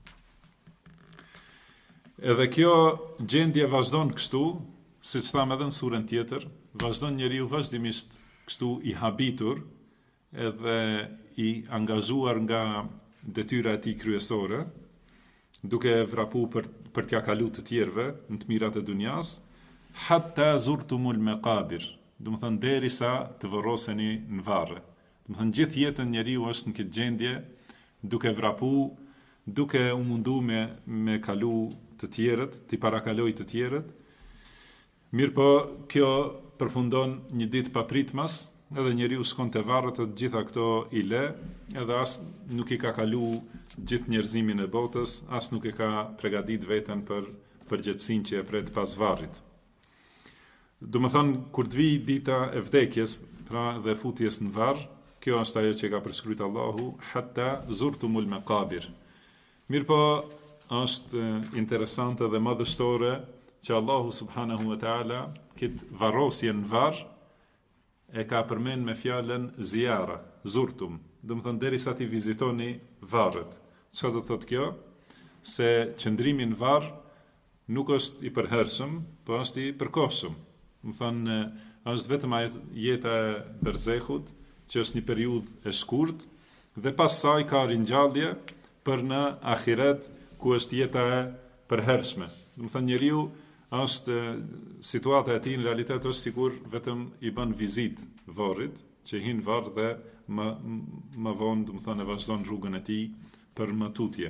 Edhe kjo gjendje vazhdon kështu, siç thamë edhe në surën tjetër, vazhdon njeriu vazhdimisht kështu i habitur, edhe i angazhuar nga detyra e tij kryesore, duke vrapu për t'ja kalu të tjerëve në të mirat e dunjas, hatta zurtumul maqabir, do të thënë derisa të varroseni në varre. Do të thënë gjithë jetën njeriu është në këtë gjendje, duke vrapu, duke u mundu me kalu të tjerët, t'i parakaloj të tjerët. Mirë po, kjo përfundon një ditë papritmas, edhe njeriu shkon te varret të gjitha këto i le, edhe as nuk i ka kalu gjithë njerëzimin e botës, as nuk e ka përgatit veten për përgjegjësinë që e pret pas varrit. Do më thonë, kur të vi dita e vdekjes, pra dhe futjes në varr, kjo është ajo që ka përshkruajtur Allahu, hatta zurtumul maqabir. Mirë po, është interesante dhe madhështore që Allahu subhanahu wa taala këtë varrosje në varr e ka përmend me fjalën ziyara, zurtum. Do të thonë derisa ti vizitoni varret. Çfarë do të thotë kjo? Se qëndrimi në varr nuk është i përhershëm, po është i përkohshëm. Do të thonë është vetëm ajo jeta e berzehut, që është një periudhë e shkurtë, dhe pas saj ka ringjallje për në ahiret, ku është jeta e përhershme. Do të thonë njeriu është situata e tij në realitet është sikur vetëm i bën vizit varrit, që hin varr dhe më vonë, do të thonë, e vazhdon rrugën e tij për më tutje.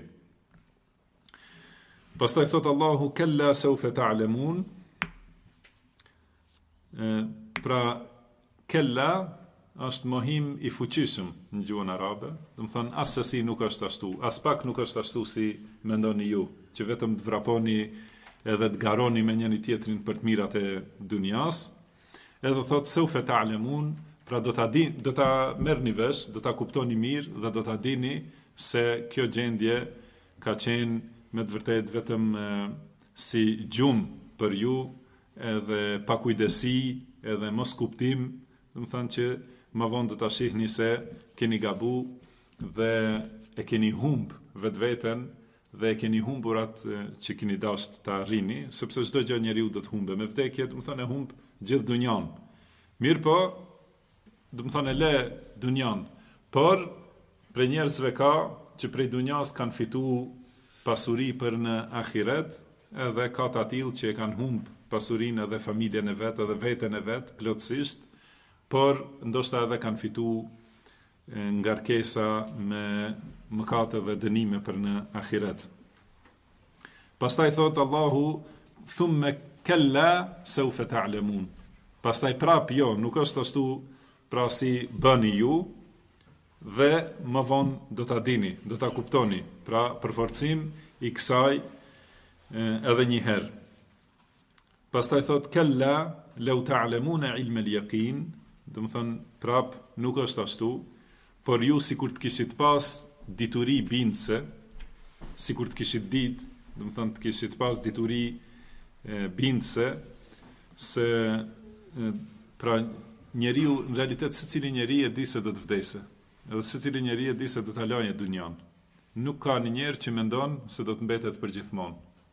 Pastaj thot Allahu kella sawfa ta'lamun. Pra kella është mohim i fuqishëm në gjuhën arabe, do të thonë asesi nuk është ashtu, as pak nuk është ashtu si mendoni ju, që vetëm të vraponi edhe të garoni me njëri tjetrin për të mirat e dunjas. Edhe thot sawfa ta'lamun, pra do ta merrni vesh, do ta kuptoni mirë dhe do ta dini se kjo gjendje ka qenë me të vërtetë vetëm si gjumë për ju, edhe pakujdesi, edhe mos kuptim, do të thonë që më vonë do ta shihni se keni gabu dhe e keni humb vetveten dhe e keni humbur atë që keni dashur ta arrini, sepse çdo gjë njeriu do të humbe me vdekje, do të thonë e humb gjithë dunjan. Mirë po, do të thonë le dunjan, por për njerëzve ka që prej dunjas kanë fitu pasuri për në ahiret, edhe ka të atill që e kanë humb pasurinë edhe familjen e vet, edhe veten e vet plotësisht, por ndoshta edhe kanë fitu ngarkesa me mëkate dhe dënime për në ahiret. Pastaj thot Allahu thumma kalla sawfa ta'lamun. Pastaj prap jo, nuk është ashtu pra si bëni ju, dhe më vonë do ta dini, do ta kuptoni. Pra përforcim i kësaj edhe një herë. Pastaj thot kalla law ta'lamuna ilma al-yaqin, do të thonë prap nuk është ashtu, por ju sikur të kishit pas dituri bindse, sikur të kishit ditë, do të thonë të kishit pas dituri bindse, se pra njeriu në realitet secili njeri e di se do të vdesë, edhe secili njeri e di se do ta lajë dunjan. Nuk ka një njerë që mendon se do të mbetet për gjithmonë.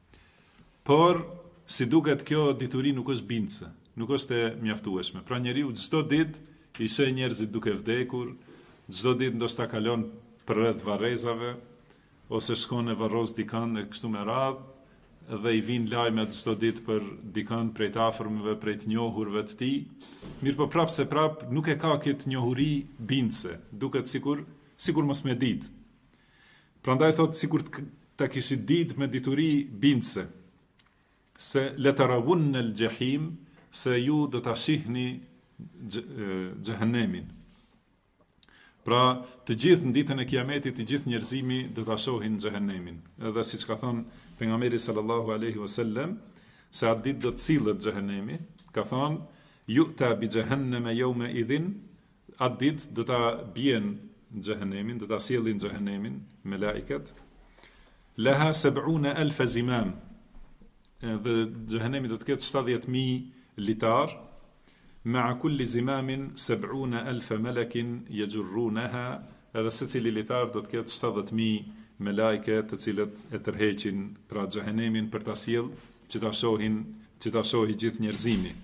Por si duket kjo dituri nuk është bindse, nuk është e mjaftueshme. Pra njeriu çdo ditë i sheh njerëzit duke vdekur, çdo ditë ndoshta kalon përreth varrezave, ose shkon e varros dikën e kështu me radhë, dhe i vin lajmet çdo ditë për dikën prej të afërmëve, prej të njohurve të tij. Mirë po prapë se prapë nuk e ka këtë njohuri bindse, duket sikur mos me ditë. Prandaj thot sikur ta kishit ditë me dituri bindse, se letarawun al jahim, se ju do ta shihni xhehenemin. Pra, të gjithë në ditën e Kiametit, të gjithë njerëzimi do ta shohin xhehenemin. Edhe siç ka thënë pejgamberi sallallahu alaihi wasallam, se atë ditë do të sillet xhehenemi, ka thënë yu'ta bi jahannama yawma idhin, atë ditë do ta bien xhehenemin, do ta sjellin xhehenemin me laiket. Laha 70,000 zimam. Dhe xhehenemi do të ketë 70,000 litar. Ma'a kulli zimamin 70,000 malakin yajurrunaha, edhe secili litar do të ketë 70,000 me lajke të cilët e tërheqin pra xhehenemin për ta sjell që ta shohi gjithë njerëzimi.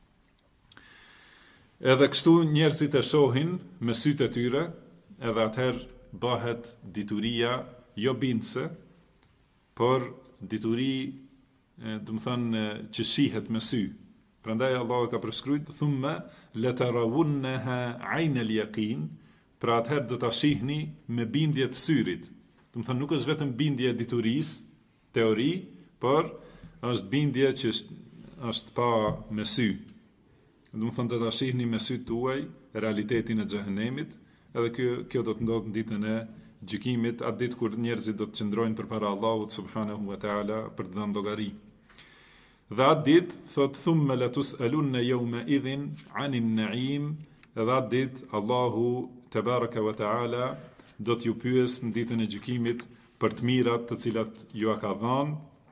Edhe kështu njerëzit e shohin me sytë e tyre, edhe atëherë bëhet dituria jo bindse, por dituri, do të thënë që shihet me sy. Prandaj Allah ka përshkruajtur thumma latarawunha 'ayn al-yaqin, pra atëherë do ta shihni me bindje të syrit. Do të thënë nuk është vetëm bindje e diturisë, teori, por është bindje që është pa me sy. Do të thënë do ta shihni me syt tuaj realitetin e xhehenemit, edhe kjo do të ndodhë në ditën e gjykimit, atë ditë kur njerëzit do të qëndrojnë përpara Allahut subhanahu wa taala për të dhënë llogari. Dhe atë ditë, thot thumma latus'alunna yawma idhin 'anil na'im, edhe atë ditë Allahu tebaraka wa taala do t'ju pyes në ditën e gjykimit për të mirat të cilat ju a ka dhënë,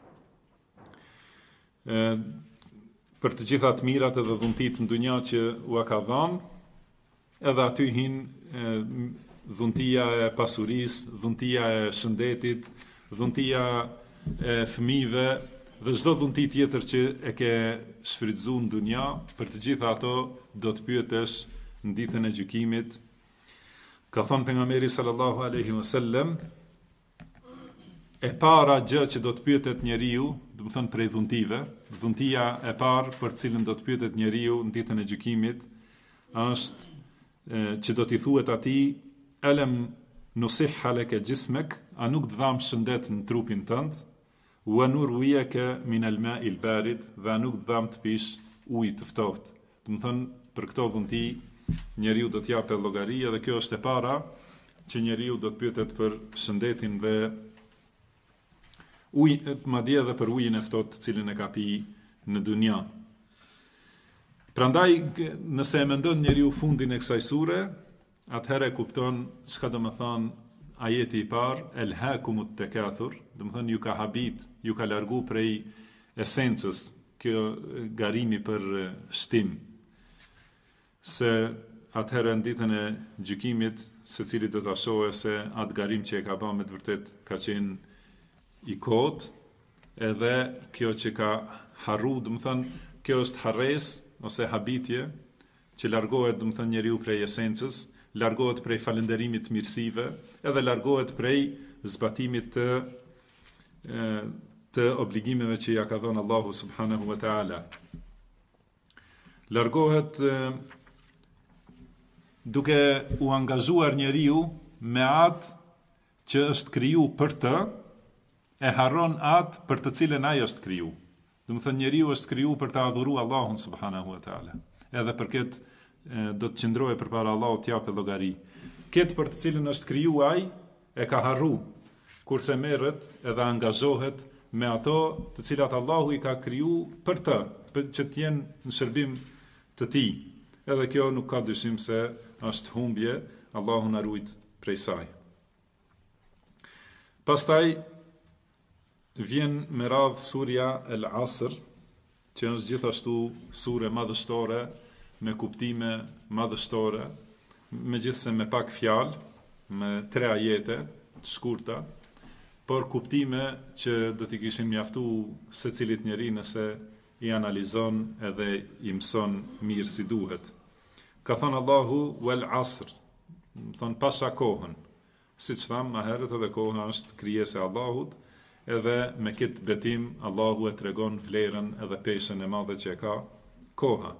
për të gjitha të mirat edhe dhuntit në dunja që u a ka dhënë, edhe aty hin dhuntia e pasurisë, dhuntia e shëndetit, dhuntia e fëmijëve, dhe çdo dhunti tjetër që e ke shfrytzuar në dunja, për të gjitha ato do të pyetesh në ditën e gjykimit. Ka thënë pejgamberi sallallahu alaihi wasallam, e para gjë që do të pyetet njeriu, do të thënë prej dhuntive, dhuntia e parë për cilën do të pyetet njeriu në ditën e gjykimit, është që do t'i thuhet atij, alam nusihha laka jismak, a nuk të dham shëndet në trupin tënd, wa nurwiyaka min al-ma'i al-barid, dhe nuk të dham të pish ujë të ftohtë. Do të thënë për këto dhunti njeriu do të japë llogari, dhe kjo është e para që njeriu do të pyetet për shëndetin dhe madje edhe për ujin e ftohtë të cilin e ka pi në dunja. Prandaj nëse e mendon njeriu fundin e kësaj sure, atëherë kupton çka do të thonë ajeti i parë, elhakumut takathur, do të thonë ju ka habit, ju ka largu prej esencës kjo garimi për shtim. Se atëherë në ditën e gjykimit, secili do ta shohë se atë garim që e ka bërë me të vërtet ka qenë i kot, edhe kjo që ka harru, do të thonë kjo është harres ose habitje që largohet, do të thonë njeriu prej esencës, largohet prej falënderimit të mirësive, edhe largohet prej zbatimit të obligimeve që ja ka dhënë Allahu subhanahu wa taala. Largohet duke u angazhuar njeriu me atë që është kriju për të, e harron atë për të cilën ai është kriju. Do të thënë njeriu është kriju për të adhuruar Allahun subhanahu wa taala. Edhe për këtë do të qëndroje përpara Allahut të japë llogari. Këtë për të cilën është kriju ai e ka harru, kurse merret edhe angazhohet me ato të cilat Allahu i ka kriju për të, që të jenë në shërbim të tij. Edhe kjo nuk ka dyshim se është humbje, Allahu na ruaj prej saj. Pastaj vjen me radhë surja El Asr, që është gjithashtu sure madhështore, me kuptime madhështore, megjithse me pak fjalë, me 3 ajete të shkurta, por kuptime që do t'i kishin mjaftuar secilit njeri nëse i analizon edhe i mëson mirë si duhet. Ka thënë Allahu wal asr, thon pasha kohën, Siç tham më herët, edhe koha është krijesa e Allahut, edhe me këtë betim Allahu e tregon vlerën edhe peshën e madhe që e ka koha.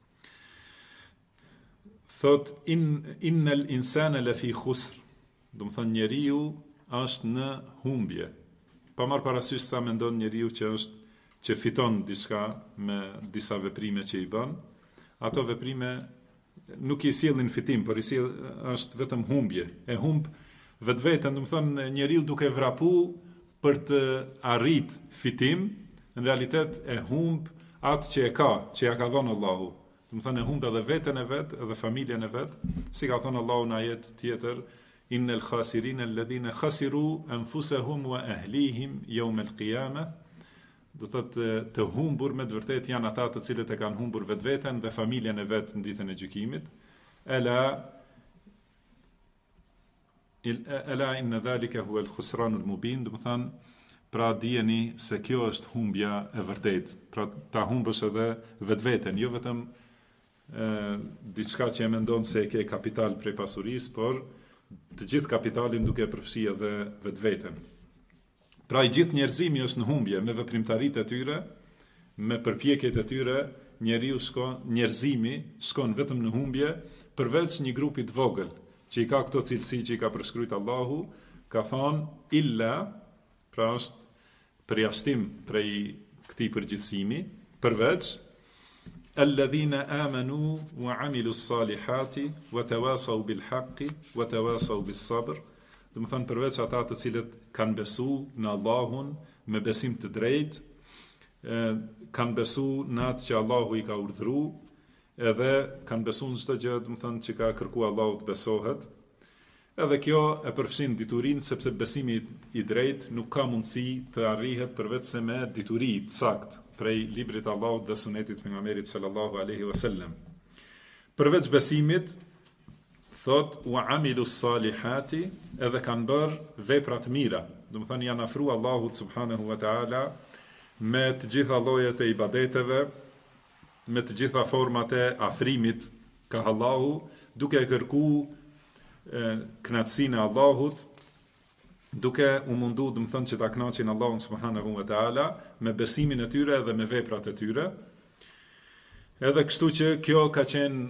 Thot innal insana lafi khusr. Do të thonë njeriu është në humbje. Pa marrë parasysh sa mendon njeriu që fiton diçka me disa veprime që i bën, ato veprime nuk i sjellin fitim, por është vetëm humbje. E humb vetveten, do të thonë njeriu duke vrapu për të arrit fitim, në realitet e humb atë që e ka, që ja ka dhënë Allahu. Do të thonë e humb edhe veten e vet, edhe familjen e vet, si ka thënë Allahu në ajet tjetër, innal khasirin alladhina khasiru anfusahum wa ahlihim yawm al-qiyamah. Do thotë të humbur me të vërtet janë ata të cilët e kanë humbur vetveten dhe familjen e vet në ditën e gjykimit. Ela inna dhalika huwa al-khusran al-mubin, do të thonë pra dijeni se kjo është humbja e vërtet. Pra ta humbësh edhe vetveten, jo vetëm diçka që e mendon se e ke kapital prej pasurisë, por të gjithë kapitalin duke përfshi edhe vetveten. Pra i gjithë njerëzimi është në humbje, me veprimtaritë e tyre, me përpjekjet e tyre, njerëzimi shkon vetëm në humbje, përveç një grupi të vogël, që i ka këto cilësi që i ka përshkruajtur Allahu, ka thonë illa, pra është përjashtim prej këtij përgjithësimi, përveç alladhina amanu wa amilu s-salihati wa tawasaw bil haqqi wa tawasaw bis sabr. Do të thonë përveç ata të cilët kanë besu në Allahun me besim të drejtë, kanë besu në atë që Allahu i ka urdhëruar, edhe kanë besu në çdo gjë, do të thonë që ka kërkuar Allahu të besohet. Edhe kjo e përfshin diturinë, sepse besimi i drejtë nuk ka mundësi të arrihet përveç se me dituri të saktë prej librit të Allahut dhe sunetit të pejgamberit sallallahu alaihi wasallam. Përveç besimit, thot wa amilu s-salihati, edhe kanë bërë vepra të mira. Do të thonë janë afruar Allahut subhanahu wa taala me të gjitha llojet e ibadeteve, me të gjitha format e afrimit ka Allahu, duke kërkuar kënaqësinë e Allahut, duke u mundu, do të thonë që ta kënaqin Allahun subhanahu wa taala me besimin e tyre dhe me veprat e tyre. Edhe kështu që kjo ka qenë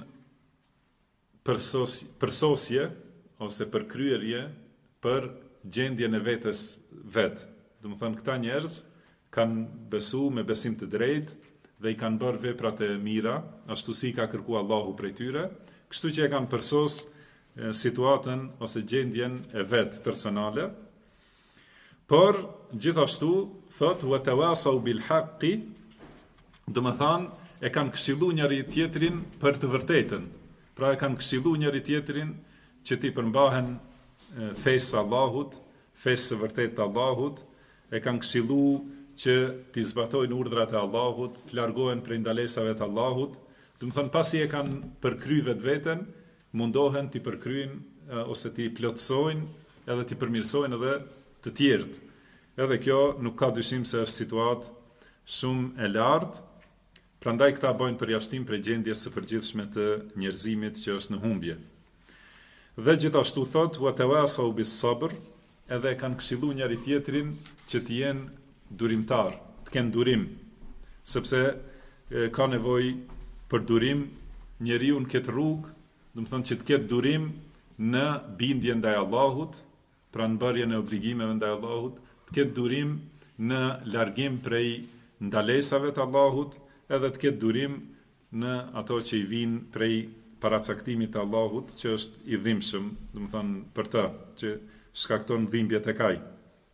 përsosje ose përkryerje për gjendjen e vetes vet. Do të thonë këta njerëz kanë besu me besim të drejtë dhe i kanë bërë veprat e mira, ashtu si ka kërkuar Allahu prej tyre, kështu që e kanë përsos situatën ose gjendjen e vet personale. Por gjithashtu thot wa tawasaw bil haqqi, do të thonë e kanë këshilluar njëri tjetrin për të vërtetën. Pra e kanë këshilluar njëri tjetrin që t'i përmbahen fesë së Allahut, fesë së vërtetë të Allahut, e kanë këshilluar që t'i zbatojnë urdhrat e Allahut, të largohen prej ndalesave të Allahut. Do të thonë pasi e kanë përkryer vetveten, mundohen t'i përkryejnë ose t'i plotësojnë edhe t'i përmirësojnë edhe të tjerët. Edhe kjo nuk ka dyshim se është situatë shumë e lartë. Prandaj këta bojnë përjashtim prej gjendjes së përgjithshme të njerëzimit që është në humbje. Dhe gjithashtu thot wa tawasaw bis sabr, edhe kanë këshilluar njëri tjetrin që të jenë durimtar, të kenë durim, sepse ka nevojë për durim njeriu në këtë rrugë, do të thonë që të ketë durim në bindje ndaj Allahut, pra në bërjen e obligimeve ndaj Allahut, të ketë durim në largim prej ndalesave të Allahut, edhe të ketë durim në ato që i vinë prej paracaktimit të Allahut, që është i dhimbshëm, do të thonë për të, që shkakton dhimbjet e kaj.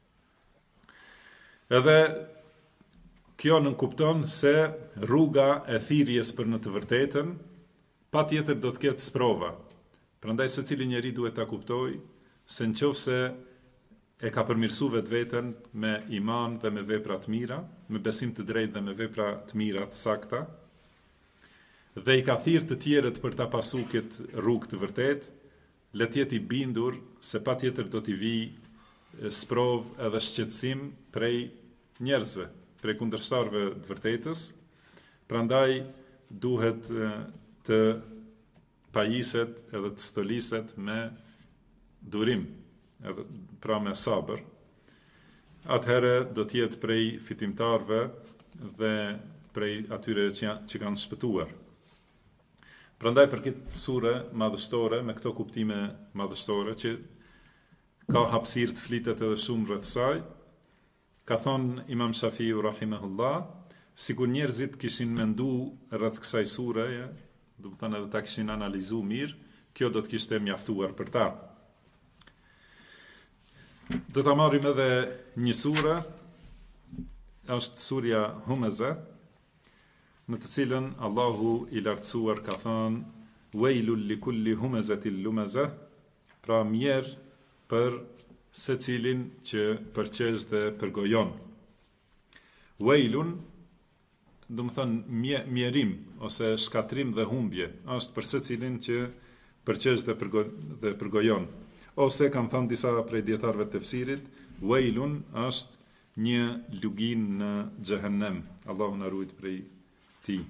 Edhe kjo nënkupton se rruga e thirrjes për në të vërtetën, patjetër do të ketë sprova. Prandaj secili njeri duhet ta kuptojë se nëse e ka përmirësuar vetveten me iman dhe me vepra të mira, me besim të drejtë dhe me vepra të mira të sakta, dhe i ka thirrë të tjerët për ta pasur këtë rrugë të vërtetë, le të jetë i bindur se patjetër do t'i vijë sprovë edhe shqetësim prej njerëzve, prej kundërshtarëve të vërtetës. Prandaj duhet të pajiset edhe të stoliset me durim, edhe pra me sabër, atëherë do t'jetë prej fitimtarve dhe prej atyre që kanë shpëtuar. Prandaj për këtë sure madhështore, me këto kuptime madhështore, që ka hapësirë të flitet edhe shumë rreth saj, ka thonë Imam Shafiu rahimahullah, sikur njerëzit kishin mendu rreth kësaj sureje, do të thënë edhe ta kishin analizu mirë, kjo do të kishte mjaftuar për ta. Do ta marrim edhe një sure, është surja Humeze, në të cilën Allahu i lartësuar ka thënë Wailul likulli humezatil lumeze, pra mjerë për secilin që përqesh dhe përgojon. Wailun, do të thënë mjerim ose shkatrim dhe humbje, është për secilin që përqesh dhe përgojon. Ose kanë thënë disa prej dietarëve të tefsirit, wailun është një lugin në xhehenem. Allahu na ruaj prej tij.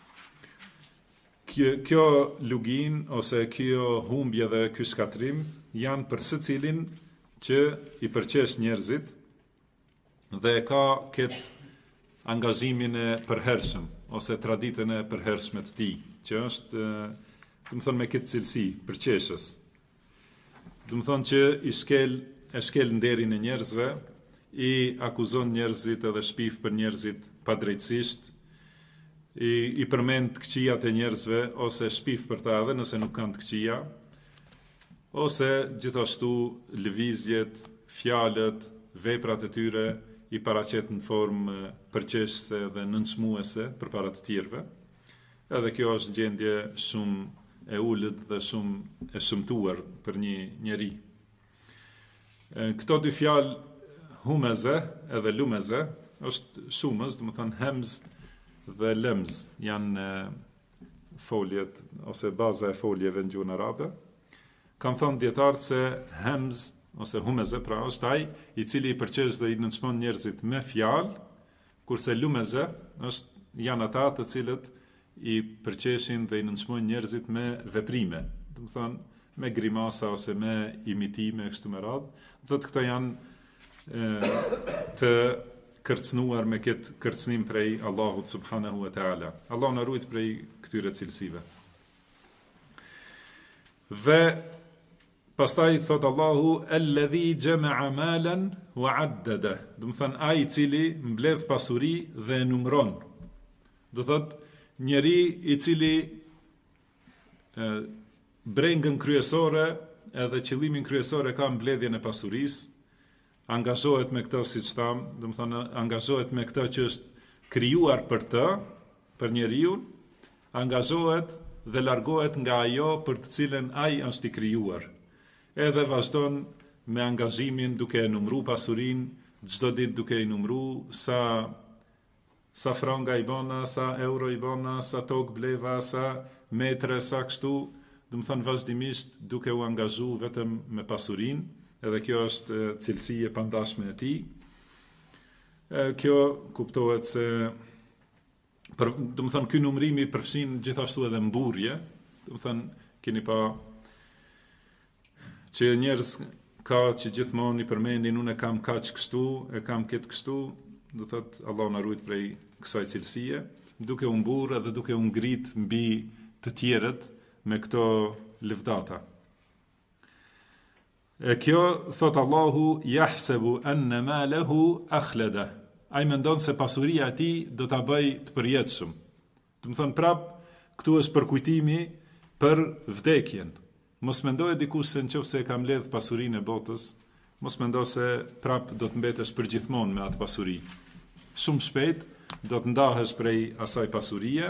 Kjo lugin ose kjo humbje dhe ky shkatrim janë për secilin që i përqesh njerëzit dhe ka këtë angazhimin e përhershëm ose traditën e përhershme të tij, që është, do të thonë me këtë cilësi, përqeshës. Do të thonë që e shkel nderin e njerëzve, i akuzon njerëzit edhe shpif për njerëzit padrejtësisht, i përmend të këqijat e njerëzve ose shpif për ta edhe nëse nuk kanë të këqija, ose gjithashtu lëvizjet, fjalët, veprat e tyre i paraqet në formë përqeshëse dhe nënçmuese përpara të tjerëve. Edhe kjo është gjendje shumë e ulët dhe shumë e shëmtuar për një njeri. Këto dy fjalë humeze edhe lumeze është shumës, do të thënë hemz dhe lemz janë foljet ose baza e foljeve në gjuhën arabe. Kanë thënë dietarët se hemz ose humeze pra është ai i cili i përqesh dhe i nënçmon njerëzit me fjalë, kurse lumeze janë ata të cilët i përqeshin dhe i nënçmojnë njerëzit me veprime, do të thonë me grimasa ose me imitime kështu me radhë. Thotë këto janë të kërcënuar me këtë kërcënim prej Allahut subhanahu wa taala. Allahu na ruaj prej këtyre cilësive. Dhe pastaj thot Allahu alladhi jama'a malan wa 'addada. Do të thënë ai i cili mbledh pasuri dhe e numëron. Do thot njeri i cili brengën kryesore edhe qëllimin kryesor e ka mbledhjen e pasurisë, angazhohet me këtë, siç tham, do të thonë angazhohet me këtë që është krijuar për të, për njeriu, angazhohet dhe largohet nga ajo për të cilën ai është i krijuar. Edhe vazhdon me angazhimin duke e numëru pasurinë, çdo ditë duke i numëru sa franga i bona, sa euro i bona, sa tokë bleva, sa metre, sa kështu, do të thonë vazhdimisht duke u angazhu vetëm me pasurinë. Edhe kjo është cilësi e pandashme e tij. Kjo kuptohet se do të thonë ky numërimi përfshin gjithashtu edhe mburrje, do të thonë keni pa që njerëz ka që gjithmonë i përmendin unë kam kaq kështu, e kam këtë kështu, do thotë Allahu na ruaj prej kësaj cilësie, duke u mburrë dhe duke u ngrit mbi të tjerët me këto lëvdata. Kjo, thot Allahu, jahsebu anna malahu akhlada. Ai mendon se pasuria e tij do ta bëj të përjetshëm. Do të thon prap, këtu është përkujtimi për vdekjen. Mos mendoje dikush se nëse e ka mbledh pasurinë e botës, mos mendo se prap do të mbetesh përgjithmonë me atë pasuri. Shumë shpejt do të ndahesh prej asaj pasurie.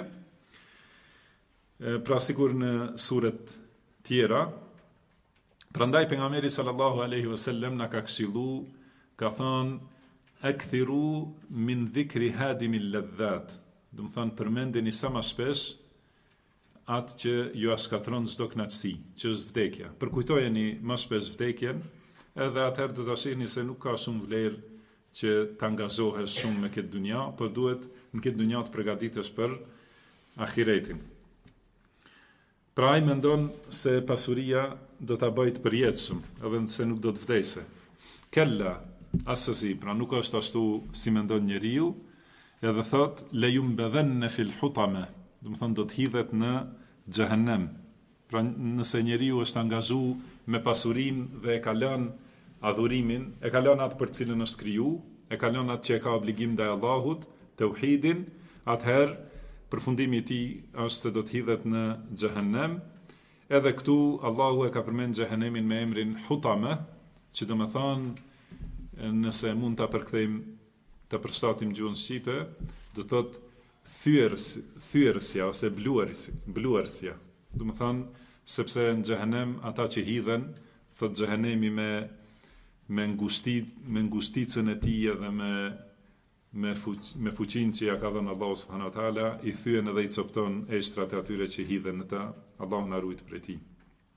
Pra sikur në suret tjera. Prandaj pejgamberi sallallahu alaihi wasallam na ka këshillu, ka thënë akthiru min dhikri hadimil ladhat. Do të thonë përmendeni sa më shpesh atë që ju shkatron çdo kënaqësi, që është vdekja. Përkujtojeni më shpesh vdekjen, edhe atëherë do ta shihni se nuk ka shumë vlerë që të angazhohesh shumë me këtë dunja, por duhet në këtë dunja të përgatitesh për ahiretin. Pra ai mendon se pasuria do ta bëjë të përjetshëm, edhe nëse nuk do të vdesë. Kella, asësi, pra nuk është ashtu si mendon njeriu, edhe thot le yumbadhanna fil hutama, do të thonë do të hidhet në xhehenem. Pra nëse njeriu është angazhu me pasurinë dhe e ka lënë adhurimin, e ka lënë atë për cilën është kriju, e ka lënë atë që e ka obligim ndaj Allahut, tauhidin, atëherë përfundimi i tij është se do të hidhet në xhehenem. Edhe këtu Allahu e ka përmend xhehenemin me emrin hutama, që do të thonë nëse mund ta përkthejmë, ta përshtatim gjuhën shqipe, do të thotë thyerësja ose bluarsja. Do të thonë sepse në xhehenem ata që hidhen, thotë xhehenemi me ngusticën e tij edhe me fuqinë që ja ka dhënë Allahu subhanahu wa taala, i thyen edhe i copton eshtrat e atyre që hidhen në ta. Allahu na ruaj prej tij.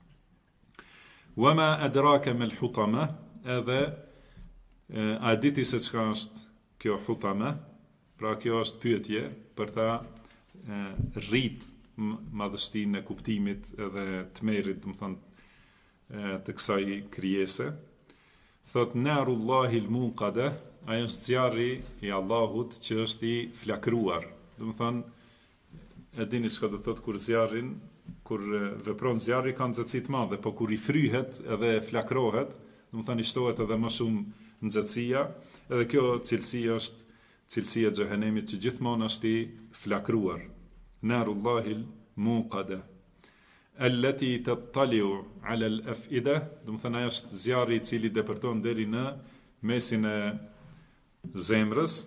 Wama adraka mal hutama, edhe a diti se çka është kjo hutama? Pra kjo është pyetje për ta rrit madhështinë e kuptimit edhe tmerrit, do të thonë të kësaj krijese. Thot narullahi al-munqada, ajo është zjarri i Allahut që është i flakruar. Do të thonë, e dini çka do thotë kur vepron zjarri ka nxehtësi të madhe, po kur i fryhet edhe flakrohet, do të thonë i shtohet edhe më shumë nxehtësia, edhe kjo cilësi është cilësia e xhehenemit që gjithmonë është i flakruar. Narullahi al-munqada allati tattali'u 'ala al-af'ida, do të thonë ajo është zjarri i cili depërton deri në mesin e zemrës.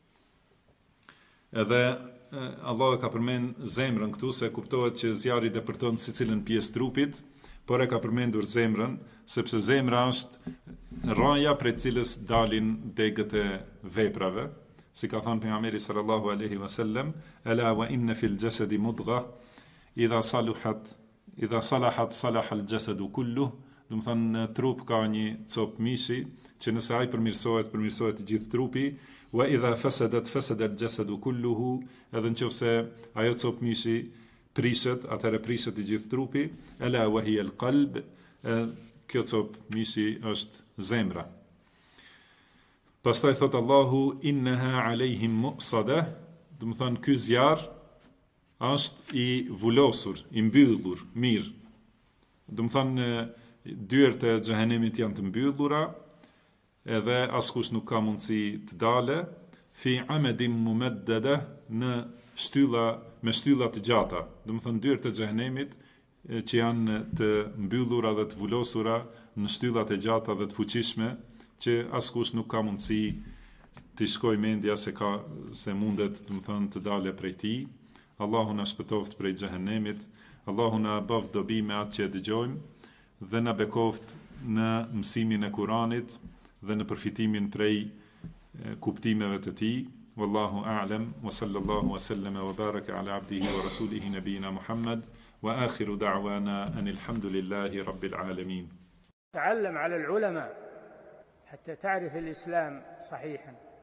Edhe Allah e ka përmend zemrën këtu se kuptohet që zjarri depërton secilën pjesë trupit, por e ka përmendur zemrën sepse zemra është raja prej cilës dalin degët e veprave, si ka thënë pejgamberi sallallahu alaihi wasallam, ala wa inna fil jasadi mudghah idha salahat salaha al-jasadu kulluh. Do të thonë në trup ka një copë mishi që nëse ai përmirësohet i gjithë trupi, wa idha fasadat fasada al-jasadu kulluhu, edhe nëse ajo copë mishi prishet, atëherë prishet i gjithë trupi. Ala wa hiya al-qalb, kjo copë mishi është zemra. Pastaj thot Allahu innaha alejhim muqsada, do të thonë ky zjarr është i vulosur, i mbyllur, mirë. Do të thonë dyert e xhehenemit janë të mbyllura, edhe askush nuk ka mundësi të dale, fi amedin mumeddada, në shtylla të gjata. Do të thonë dyert e xhehenemit që janë të mbyllura dhe të vulosura në shtylla të gjata dhe të fuqishme, që askush nuk ka mundësi të shkojë mendja se mundet, do të thonë, të dale prej tij. Allahu na shpëtoft prej xhehenemit, Allahu na bëf dobi me atë që e dëgjojmë dhe na bekoft në mësimin e Kuranit dhe në përfitimin prej kuptimeve të tij. Wallahu a'lam, wa sallallahu wa sallama wa baraka ala abdihi wa rasulihi nabiyina Muhammad, wa akhiru da'wana anil hamdulillahi rabbil alamin. تعلم على العلماء حتى تعرف الإسلام صحيحا.